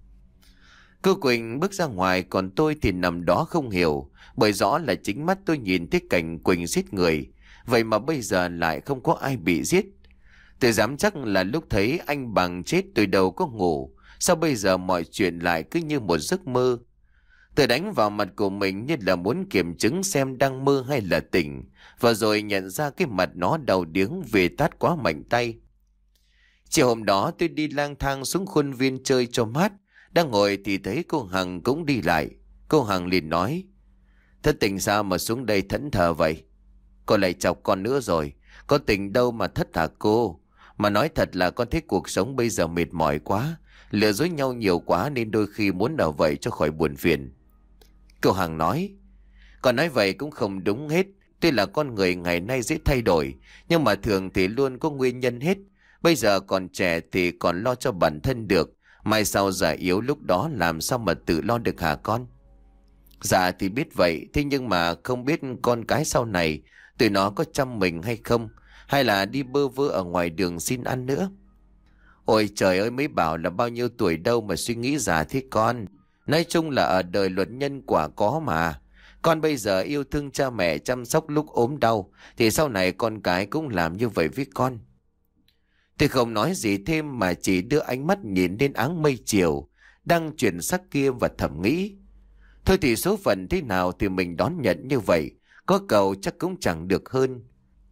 Cô Quỳnh bước ra ngoài, còn tôi thì nằm đó không hiểu, bởi rõ là chính mắt tôi nhìn thấy cảnh Quỳnh giết người, vậy mà bây giờ lại không có ai bị giết. Tôi dám chắc là lúc thấy anh Bằng chết tôi đâu có ngủ. Sao bây giờ mọi chuyện lại cứ như một giấc mơ? Tôi đánh vào mặt của mình như là muốn kiểm chứng xem đang mơ hay là tỉnh. Và rồi nhận ra cái mặt nó đau điếng vì tát quá mạnh tay. Chiều hôm đó tôi đi lang thang xuống khuôn viên chơi cho mát. Đang ngồi thì thấy cô Hằng cũng đi lại. Cô Hằng liền nói: Thất tình sao mà xuống đây thẫn thờ vậy? Cô lại chọc con nữa rồi. Có tình đâu mà thất hả cô? Mà nói thật là con thấy cuộc sống bây giờ mệt mỏi quá, lừa dối nhau nhiều quá nên đôi khi muốn ở vậy cho khỏi buồn phiền. Cô Hằng nói: Con nói vậy cũng không đúng hết. Tuy là con người ngày nay dễ thay đổi, nhưng mà thường thì luôn có nguyên nhân hết. Bây giờ còn trẻ thì còn lo cho bản thân được, mai sau già yếu lúc đó làm sao mà tự lo được hả con? Dạ thì biết vậy, thế nhưng mà không biết con cái sau này tụi nó có chăm mình hay không, hay là đi bơ vơ ở ngoài đường xin ăn nữa. Ôi trời ơi, mới bảo là bao nhiêu tuổi đâu mà suy nghĩ già thế con. Nói chung là ở đời luật nhân quả có mà. Con bây giờ yêu thương cha mẹ, chăm sóc lúc ốm đau, thì sau này con cái cũng làm như vậy với con. Tôi không nói gì thêm mà chỉ đưa ánh mắt nhìn lên áng mây chiều đang chuyển sắc kia và thầm nghĩ: Thôi thì số phận thế nào thì mình đón nhận như vậy, có cầu chắc cũng chẳng được hơn.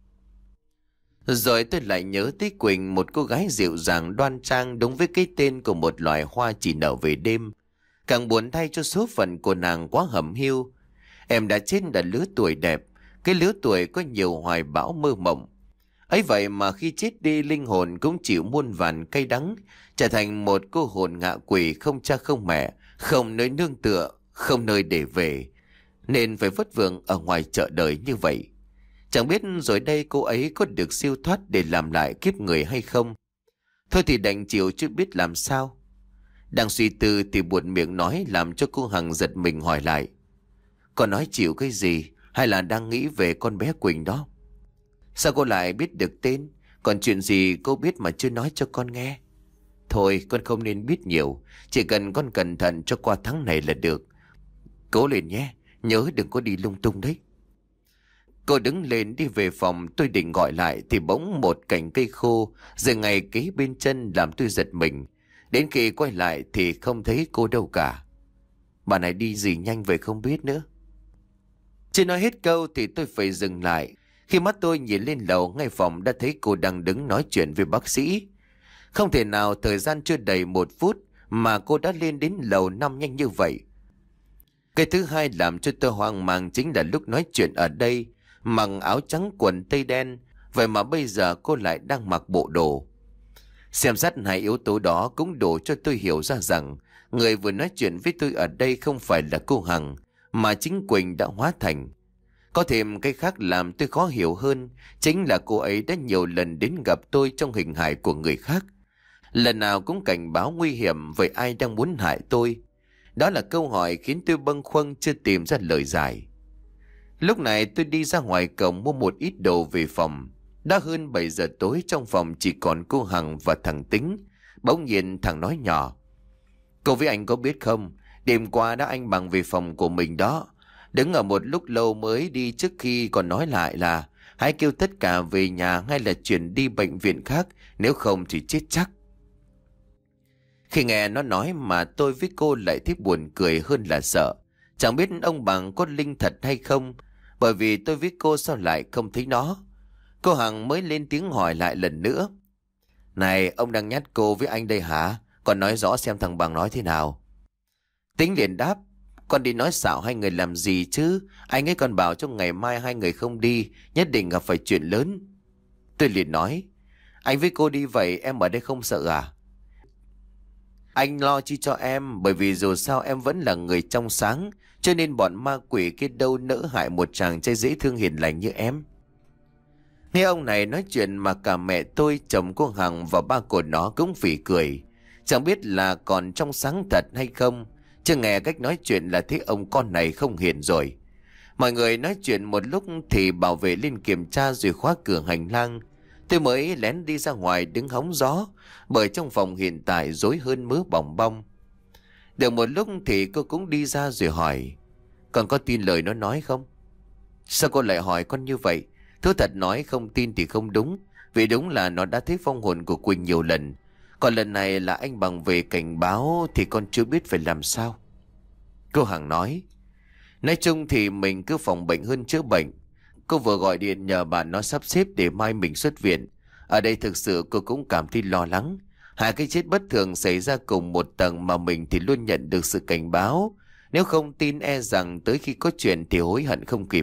Rồi tôi lại nhớ tới Quỳnh, một cô gái dịu dàng đoan trang đúng với cái tên của một loài hoa chỉ nở về đêm. Càng buồn thay cho số phận của nàng quá hẩm hiu. Em đã chết ở lứa tuổi đẹp, cái lứa tuổi có nhiều hoài bão mơ mộng. Ấy vậy mà khi chết đi, linh hồn cũng chịu muôn vàn cay đắng, trở thành một cô hồn ngạ quỷ, không cha không mẹ, không nơi nương tựa, không nơi để về, nên phải vất vưởng ở ngoài chợ đời như vậy. Chẳng biết rồi đây cô ấy có được siêu thoát để làm lại kiếp người hay không. Thôi thì đành chịu chứ biết làm sao. Đang suy tư thì buột miệng nói làm cho cô Hằng giật mình hỏi lại: Con nói chịu cái gì? Hay là đang nghĩ về con bé Quỳnh đó? Sao cô lại biết được tên? Còn chuyện gì cô biết mà chưa nói cho con nghe? Thôi con không nên biết nhiều, chỉ cần con cẩn thận cho qua tháng này là được. Cố lên nhé, nhớ đừng có đi lung tung đấy. Cô đứng lên đi về phòng. Tôi định gọi lại thì bỗng một cành cây khô rơi ngay kế bên chân làm tôi giật mình. Đến khi quay lại thì không thấy cô đâu cả. Bà này đi gì nhanh vậy không biết nữa. Chưa nói hết câu thì tôi phải dừng lại. Khi mắt tôi nhìn lên lầu ngay phòng đã thấy cô đang đứng nói chuyện với bác sĩ. Không thể nào thời gian chưa đầy một phút mà cô đã lên đến lầu năm nhanh như vậy. Cái thứ hai làm cho tôi hoang mang chính là lúc nói chuyện ở đây mặc áo trắng quần tây đen, vậy mà bây giờ cô lại đang mặc bộ đồ. Xem xét hai yếu tố đó cũng đủ cho tôi hiểu ra rằng người vừa nói chuyện với tôi ở đây không phải là cô Hằng, mà chính Quỳnh đã hóa thành. Có thêm cái khác làm tôi khó hiểu hơn, chính là cô ấy đã nhiều lần đến gặp tôi trong hình hài của người khác. Lần nào cũng cảnh báo nguy hiểm về ai đang muốn hại tôi. Đó là câu hỏi khiến tôi bâng khuâng chưa tìm ra lời giải. Lúc này tôi đi ra ngoài cổng mua một ít đồ về phòng. Đã hơn bảy giờ tối, trong phòng chỉ còn cô Hằng và thằng Tính. Bỗng nhiên thằng nói nhỏ: Cô với anh có biết không, đêm qua đã anh Bằng về phòng của mình đó. Đứng ở một lúc lâu mới đi, trước khi còn nói lại là hãy kêu tất cả về nhà hay là chuyển đi bệnh viện khác, nếu không thì chết chắc. Khi nghe nó nói mà tôi với cô lại thấy buồn cười hơn là sợ. Chẳng biết ông Bằng có linh thật hay không, bởi vì tôi với cô sao lại không thấy nó. Cô Hằng mới lên tiếng hỏi lại lần nữa: Này, ông đang nhắc cô với anh đây hả? Còn nói rõ xem thằng Bằng nói thế nào. Tính liền đáp: Con đi nói xạo hai người làm gì chứ? Anh ấy còn bảo trong ngày mai hai người không đi, nhất định gặp phải chuyện lớn. Tôi liền nói: Anh với cô đi vậy em ở đây không sợ à? Anh lo chi cho em, bởi vì dù sao em vẫn là người trong sáng, cho nên bọn ma quỷ kia đâu nỡ hại một chàng trai dễ thương hiền lành như em. Nghe ông này nói chuyện mà cả mẹ tôi, chồng cô Hằng và ba của nó cũng phỉ cười. Chẳng biết là còn trong sáng thật hay không, chứ nghe cách nói chuyện là thấy ông con này không hiền rồi. Mọi người nói chuyện một lúc thì bảo vệ lên kiểm tra rồi khóa cửa hành lang. Tôi mới lén đi ra ngoài đứng hóng gió, bởi trong phòng hiện tại rối hơn mớ bòng bong. Được một lúc thì cô cũng đi ra rồi hỏi: Con có tin lời nó nói không? Sao cô lại hỏi con như vậy? Thú thật nói không tin thì không đúng, Vì đúng là nó đã thấy vong hồn của Quỳnh nhiều lần. Còn lần này là anh Bằng về cảnh báo thì con chưa biết phải làm sao. Cô Hằng nói, nói chung thì mình cứ phòng bệnh hơn chữa bệnh. Cô vừa gọi điện nhờ bạn nó sắp xếp để mai mình xuất viện. Ở đây thực sự cô cũng cảm thấy lo lắng. Hai cái chết bất thường xảy ra cùng một tầng mà mình thì luôn nhận được sự cảnh báo. Nếu không tin e rằng tới khi có chuyện thì hối hận không kịp.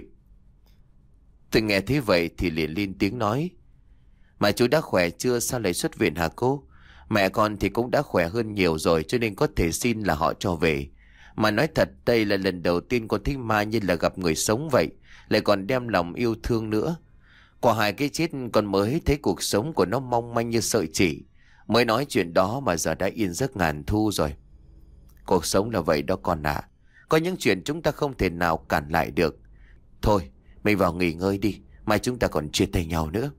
Tôi nghe thế vậy thì liền lên tiếng nói, mà chú đã khỏe chưa, sao lại xuất viện hả cô? Mẹ con thì cũng đã khỏe hơn nhiều rồi, cho nên có thể xin là họ cho về. Mà nói thật, đây là lần đầu tiên con thấy ma như là gặp người sống vậy, lại còn đem lòng yêu thương nữa. Qua hai cái chết con mới thấy cuộc sống của nó mong manh như sợi chỉ. Mới nói chuyện đó mà giờ đã yên giấc ngàn thu rồi. Cuộc sống là vậy đó con ạ. À. Có những chuyện chúng ta không thể nào cản lại được. Thôi, mình vào nghỉ ngơi đi, mai chúng ta còn chia tay nhau nữa.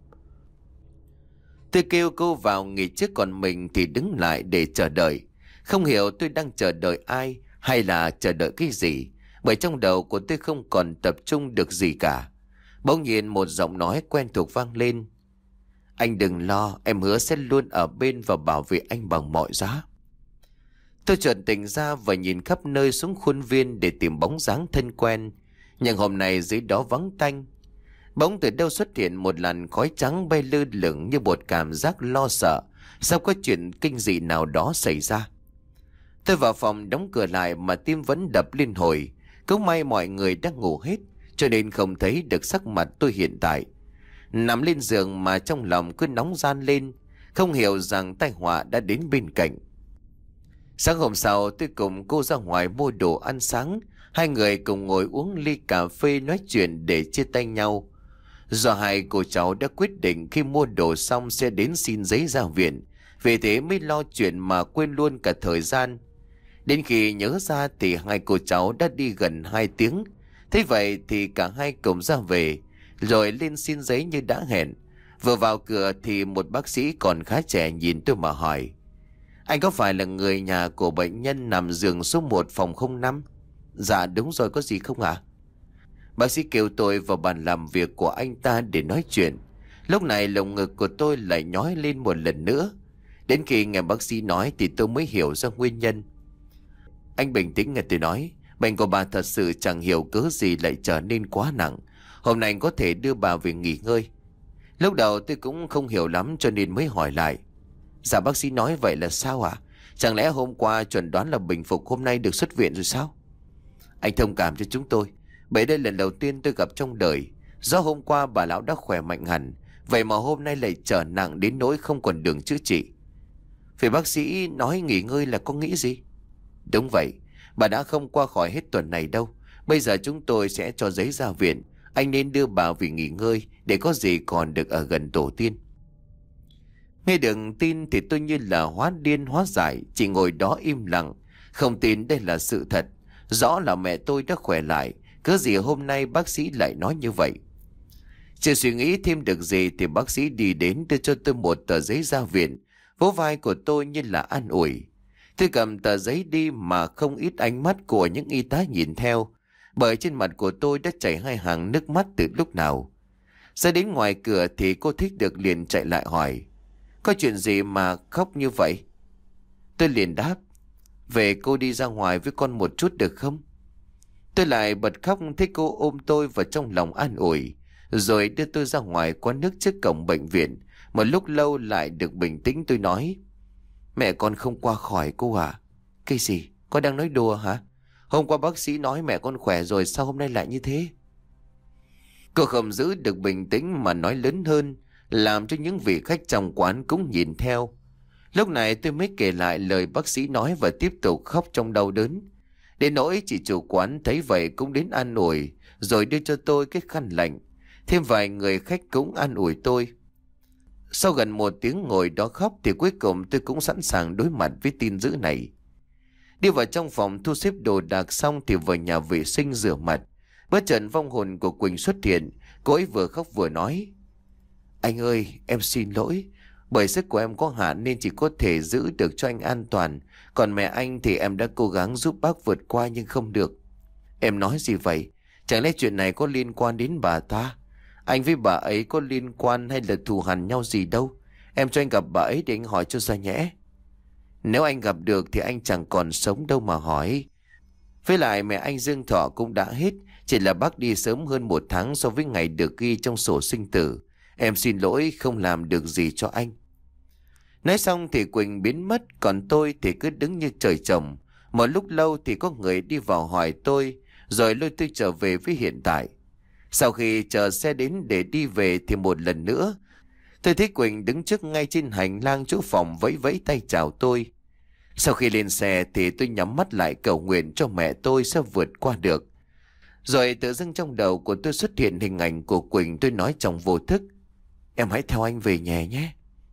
Tôi kêu cô vào nghỉ trước, còn mình thì đứng lại để chờ đợi. Không hiểu tôi đang chờ đợi ai hay là chờ đợi cái gì, bởi trong đầu của tôi không còn tập trung được gì cả. Bỗng nhiên một giọng nói quen thuộc vang lên. Anh đừng lo, em hứa sẽ luôn ở bên và bảo vệ anh bằng mọi giá. Tôi chợt tỉnh ra và nhìn khắp nơi xuống khuôn viên để tìm bóng dáng thân quen. Nhưng hôm nay dưới đó vắng tanh. Bỗng từ đâu xuất hiện một làn khói trắng bay lơ lửng, như một cảm giác lo sợ sắp có chuyện kinh dị nào đó xảy ra. Tôi vào phòng đóng cửa lại mà tim vẫn đập liên hồi. Cũng may mọi người đang ngủ hết, cho nên không thấy được sắc mặt tôi hiện tại. Nằm lên giường mà trong lòng cứ nóng ran lên, không hiểu rằng tai họa đã đến bên cạnh. Sáng hôm sau tôi cùng cô ra ngoài mua đồ ăn sáng. Hai người cùng ngồi uống ly cà phê nói chuyện để chia tay nhau. Do hai cô cháu đã quyết định khi mua đồ xong sẽ đến xin giấy ra viện, vì thế mới lo chuyện mà quên luôn cả thời gian. Đến khi nhớ ra thì hai cô cháu đã đi gần hai tiếng. Thế vậy thì cả hai cùng ra về, rồi lên xin giấy như đã hẹn. Vừa vào cửa thì một bác sĩ còn khá trẻ nhìn tôi mà hỏi, anh có phải là người nhà của bệnh nhân nằm giường số một phòng không năm? Dạ đúng rồi, có gì không ạ? Bác sĩ kêu tôi vào bàn làm việc của anh ta để nói chuyện. Lúc này lồng ngực của tôi lại nhói lên một lần nữa. Đến khi nghe bác sĩ nói thì tôi mới hiểu ra nguyên nhân. Anh bình tĩnh nghe tôi nói, bệnh của bà thật sự chẳng hiểu cớ gì lại trở nên quá nặng. Hôm nay anh có thể đưa bà về nghỉ ngơi. Lúc đầu tôi cũng không hiểu lắm cho nên mới hỏi lại. Dạ bác sĩ nói vậy là sao ạ? À? Chẳng lẽ hôm qua chuẩn đoán là bình phục, hôm nay được xuất viện rồi sao? Anh thông cảm cho chúng tôi, bởi đây lần đầu tiên tôi gặp trong đời. Do hôm qua bà lão đã khỏe mạnh hẳn, vậy mà hôm nay lại trở nặng đến nỗi không còn đường chữa trị. Vì bác sĩ nói nghỉ ngơi là có nghĩ gì? Đúng vậy, bà đã không qua khỏi hết tuần này đâu. Bây giờ chúng tôi sẽ cho giấy ra viện. Anh nên đưa bà về nghỉ ngơi, để có gì còn được ở gần tổ tiên. Nghe được tin thì tôi như là hóa điên hóa dại, chỉ ngồi đó im lặng, không tin đây là sự thật. Rõ là mẹ tôi đã khỏe lại, cớ gì hôm nay bác sĩ lại nói như vậy? Chưa suy nghĩ thêm được gì thì bác sĩ đi đến đưa cho tôi một tờ giấy ra viện, vỗ vai của tôi như là an ủi. Tôi cầm tờ giấy đi mà không ít ánh mắt của những y tá nhìn theo, bởi trên mặt của tôi đã chảy hai hàng nước mắt từ lúc nào. Ra đến ngoài cửa thì cô thích được liền chạy lại hỏi, có chuyện gì mà khóc như vậy? Tôi liền đáp, về cô đi ra ngoài với con một chút được không? Tôi lại bật khóc, thấy cô ôm tôi vào trong lòng an ủi, rồi đưa tôi ra ngoài quán nước trước cổng bệnh viện. Một lúc lâu lại được bình tĩnh, tôi nói, mẹ con không qua khỏi cô à? Cái gì? Con đang nói đùa hả? Hôm qua bác sĩ nói mẹ con khỏe rồi, sao hôm nay lại như thế? Cô không giữ được bình tĩnh mà nói lớn hơn, làm cho những vị khách trong quán cũng nhìn theo. Lúc này tôi mới kể lại lời bác sĩ nói và tiếp tục khóc trong đau đớn. Đến nỗi chị chủ quán thấy vậy cũng đến an ủi, rồi đưa cho tôi cái khăn lạnh. Thêm vài người khách cũng an ủi tôi. Sau gần một tiếng ngồi đó khóc thì cuối cùng tôi cũng sẵn sàng đối mặt với tin dữ này. Đi vào trong phòng thu xếp đồ đạc xong thì vào nhà vệ sinh rửa mặt. Bất chợt vong hồn của Quỳnh xuất hiện. Cô ấy vừa khóc vừa nói, anh ơi, em xin lỗi, bởi sức của em có hạn nên chỉ có thể giữ được cho anh an toàn. Còn mẹ anh thì em đã cố gắng giúp bác vượt qua nhưng không được. Em nói gì vậy? Chẳng lẽ chuyện này có liên quan đến bà ta? Anh với bà ấy có liên quan hay là thù hằn nhau gì đâu. Em cho anh gặp bà ấy để anh hỏi cho ra nhẽ. Nếu anh gặp được thì anh chẳng còn sống đâu mà hỏi. Với lại mẹ anh Dương Thọ cũng đã hết. Chỉ là bác đi sớm hơn một tháng so với ngày được ghi trong sổ sinh tử. Em xin lỗi không làm được gì cho anh. Nói xong thì Quỳnh biến mất. Còn tôi thì cứ đứng như trời trồng. Một lúc lâu thì có người đi vào hỏi tôi, rồi lôi tôi trở về với hiện tại. Sau khi chờ xe đến để đi về thì một lần nữa tôi thấy Quỳnh đứng trước ngay trên hành lang chỗ phòng vẫy vẫy tay chào tôi. Sau khi lên xe thì tôi nhắm mắt lại cầu nguyện cho mẹ tôi sẽ vượt qua được. Rồi tự dưng trong đầu của tôi xuất hiện hình ảnh của Quỳnh. Tôi nói trong vô thức: em hãy theo anh về nhà nhé.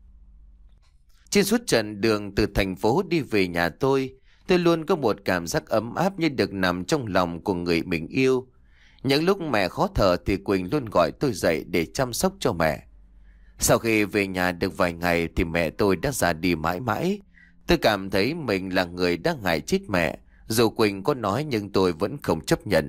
Trên suốt chặng đường từ thành phố đi về nhà tôi, tôi luôn có một cảm giác ấm áp như được nằm trong lòng của người mình yêu. Những lúc mẹ khó thở thì Quỳnh luôn gọi tôi dậy để chăm sóc cho mẹ. Sau khi về nhà được vài ngày thì mẹ tôi đã ra đi mãi mãi. Tôi cảm thấy mình là người đã hại chết mẹ. Dù Quỳnh có nói nhưng tôi vẫn không chấp nhận.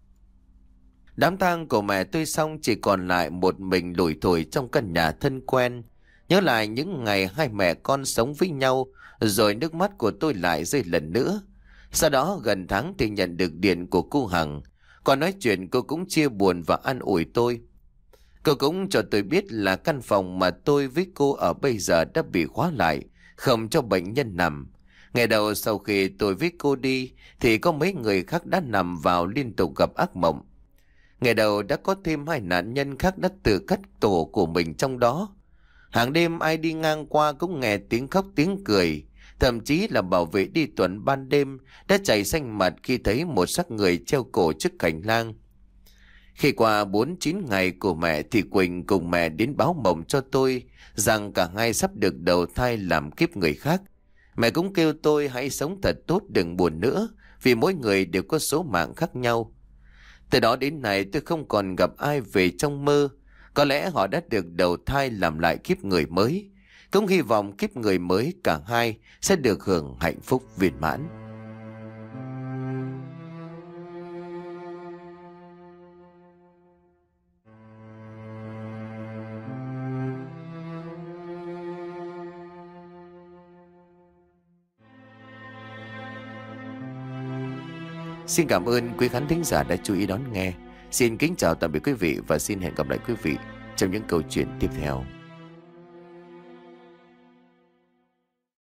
Đám tang của mẹ tôi xong, chỉ còn lại một mình lủi thủi trong căn nhà thân quen. Nhớ lại những ngày hai mẹ con sống với nhau, rồi nước mắt của tôi lại rơi lần nữa. Sau đó gần tháng thì nhận được điện của cô Hằng. Còn nói chuyện cô cũng chia buồn và an ủi tôi. Cô cũng cho tôi biết là căn phòng mà tôi với cô ở bây giờ đã bị khóa lại, không cho bệnh nhân nằm. Ngày đầu sau khi tôi với cô đi thì có mấy người khác đã nằm vào liên tục gặp ác mộng. Ngày đầu đã có thêm hai nạn nhân khác đã tự cắt tổ của mình trong đó. Hàng đêm ai đi ngang qua cũng nghe tiếng khóc tiếng cười. Thậm chí là bảo vệ đi tuần ban đêm đã chảy xanh mặt khi thấy một xác người treo cổ trước hành lang. Khi qua bốn chín ngày của mẹ thì Quỳnh cùng mẹ đến báo mộng cho tôi rằng cả hai sắp được đầu thai làm kiếp người khác. Mẹ cũng kêu tôi hãy sống thật tốt, đừng buồn nữa, vì mỗi người đều có số mạng khác nhau. Từ đó đến nay tôi không còn gặp ai về trong mơ. Có lẽ họ đã được đầu thai làm lại kiếp người mới. Cũng hy vọng kiếp người mới cả hai sẽ được hưởng hạnh phúc viên mãn. Xin cảm ơn quý khán thính giả đã chú ý đón nghe. Xin kính chào tạm biệt quý vị và xin hẹn gặp lại quý vị trong những câu chuyện tiếp theo.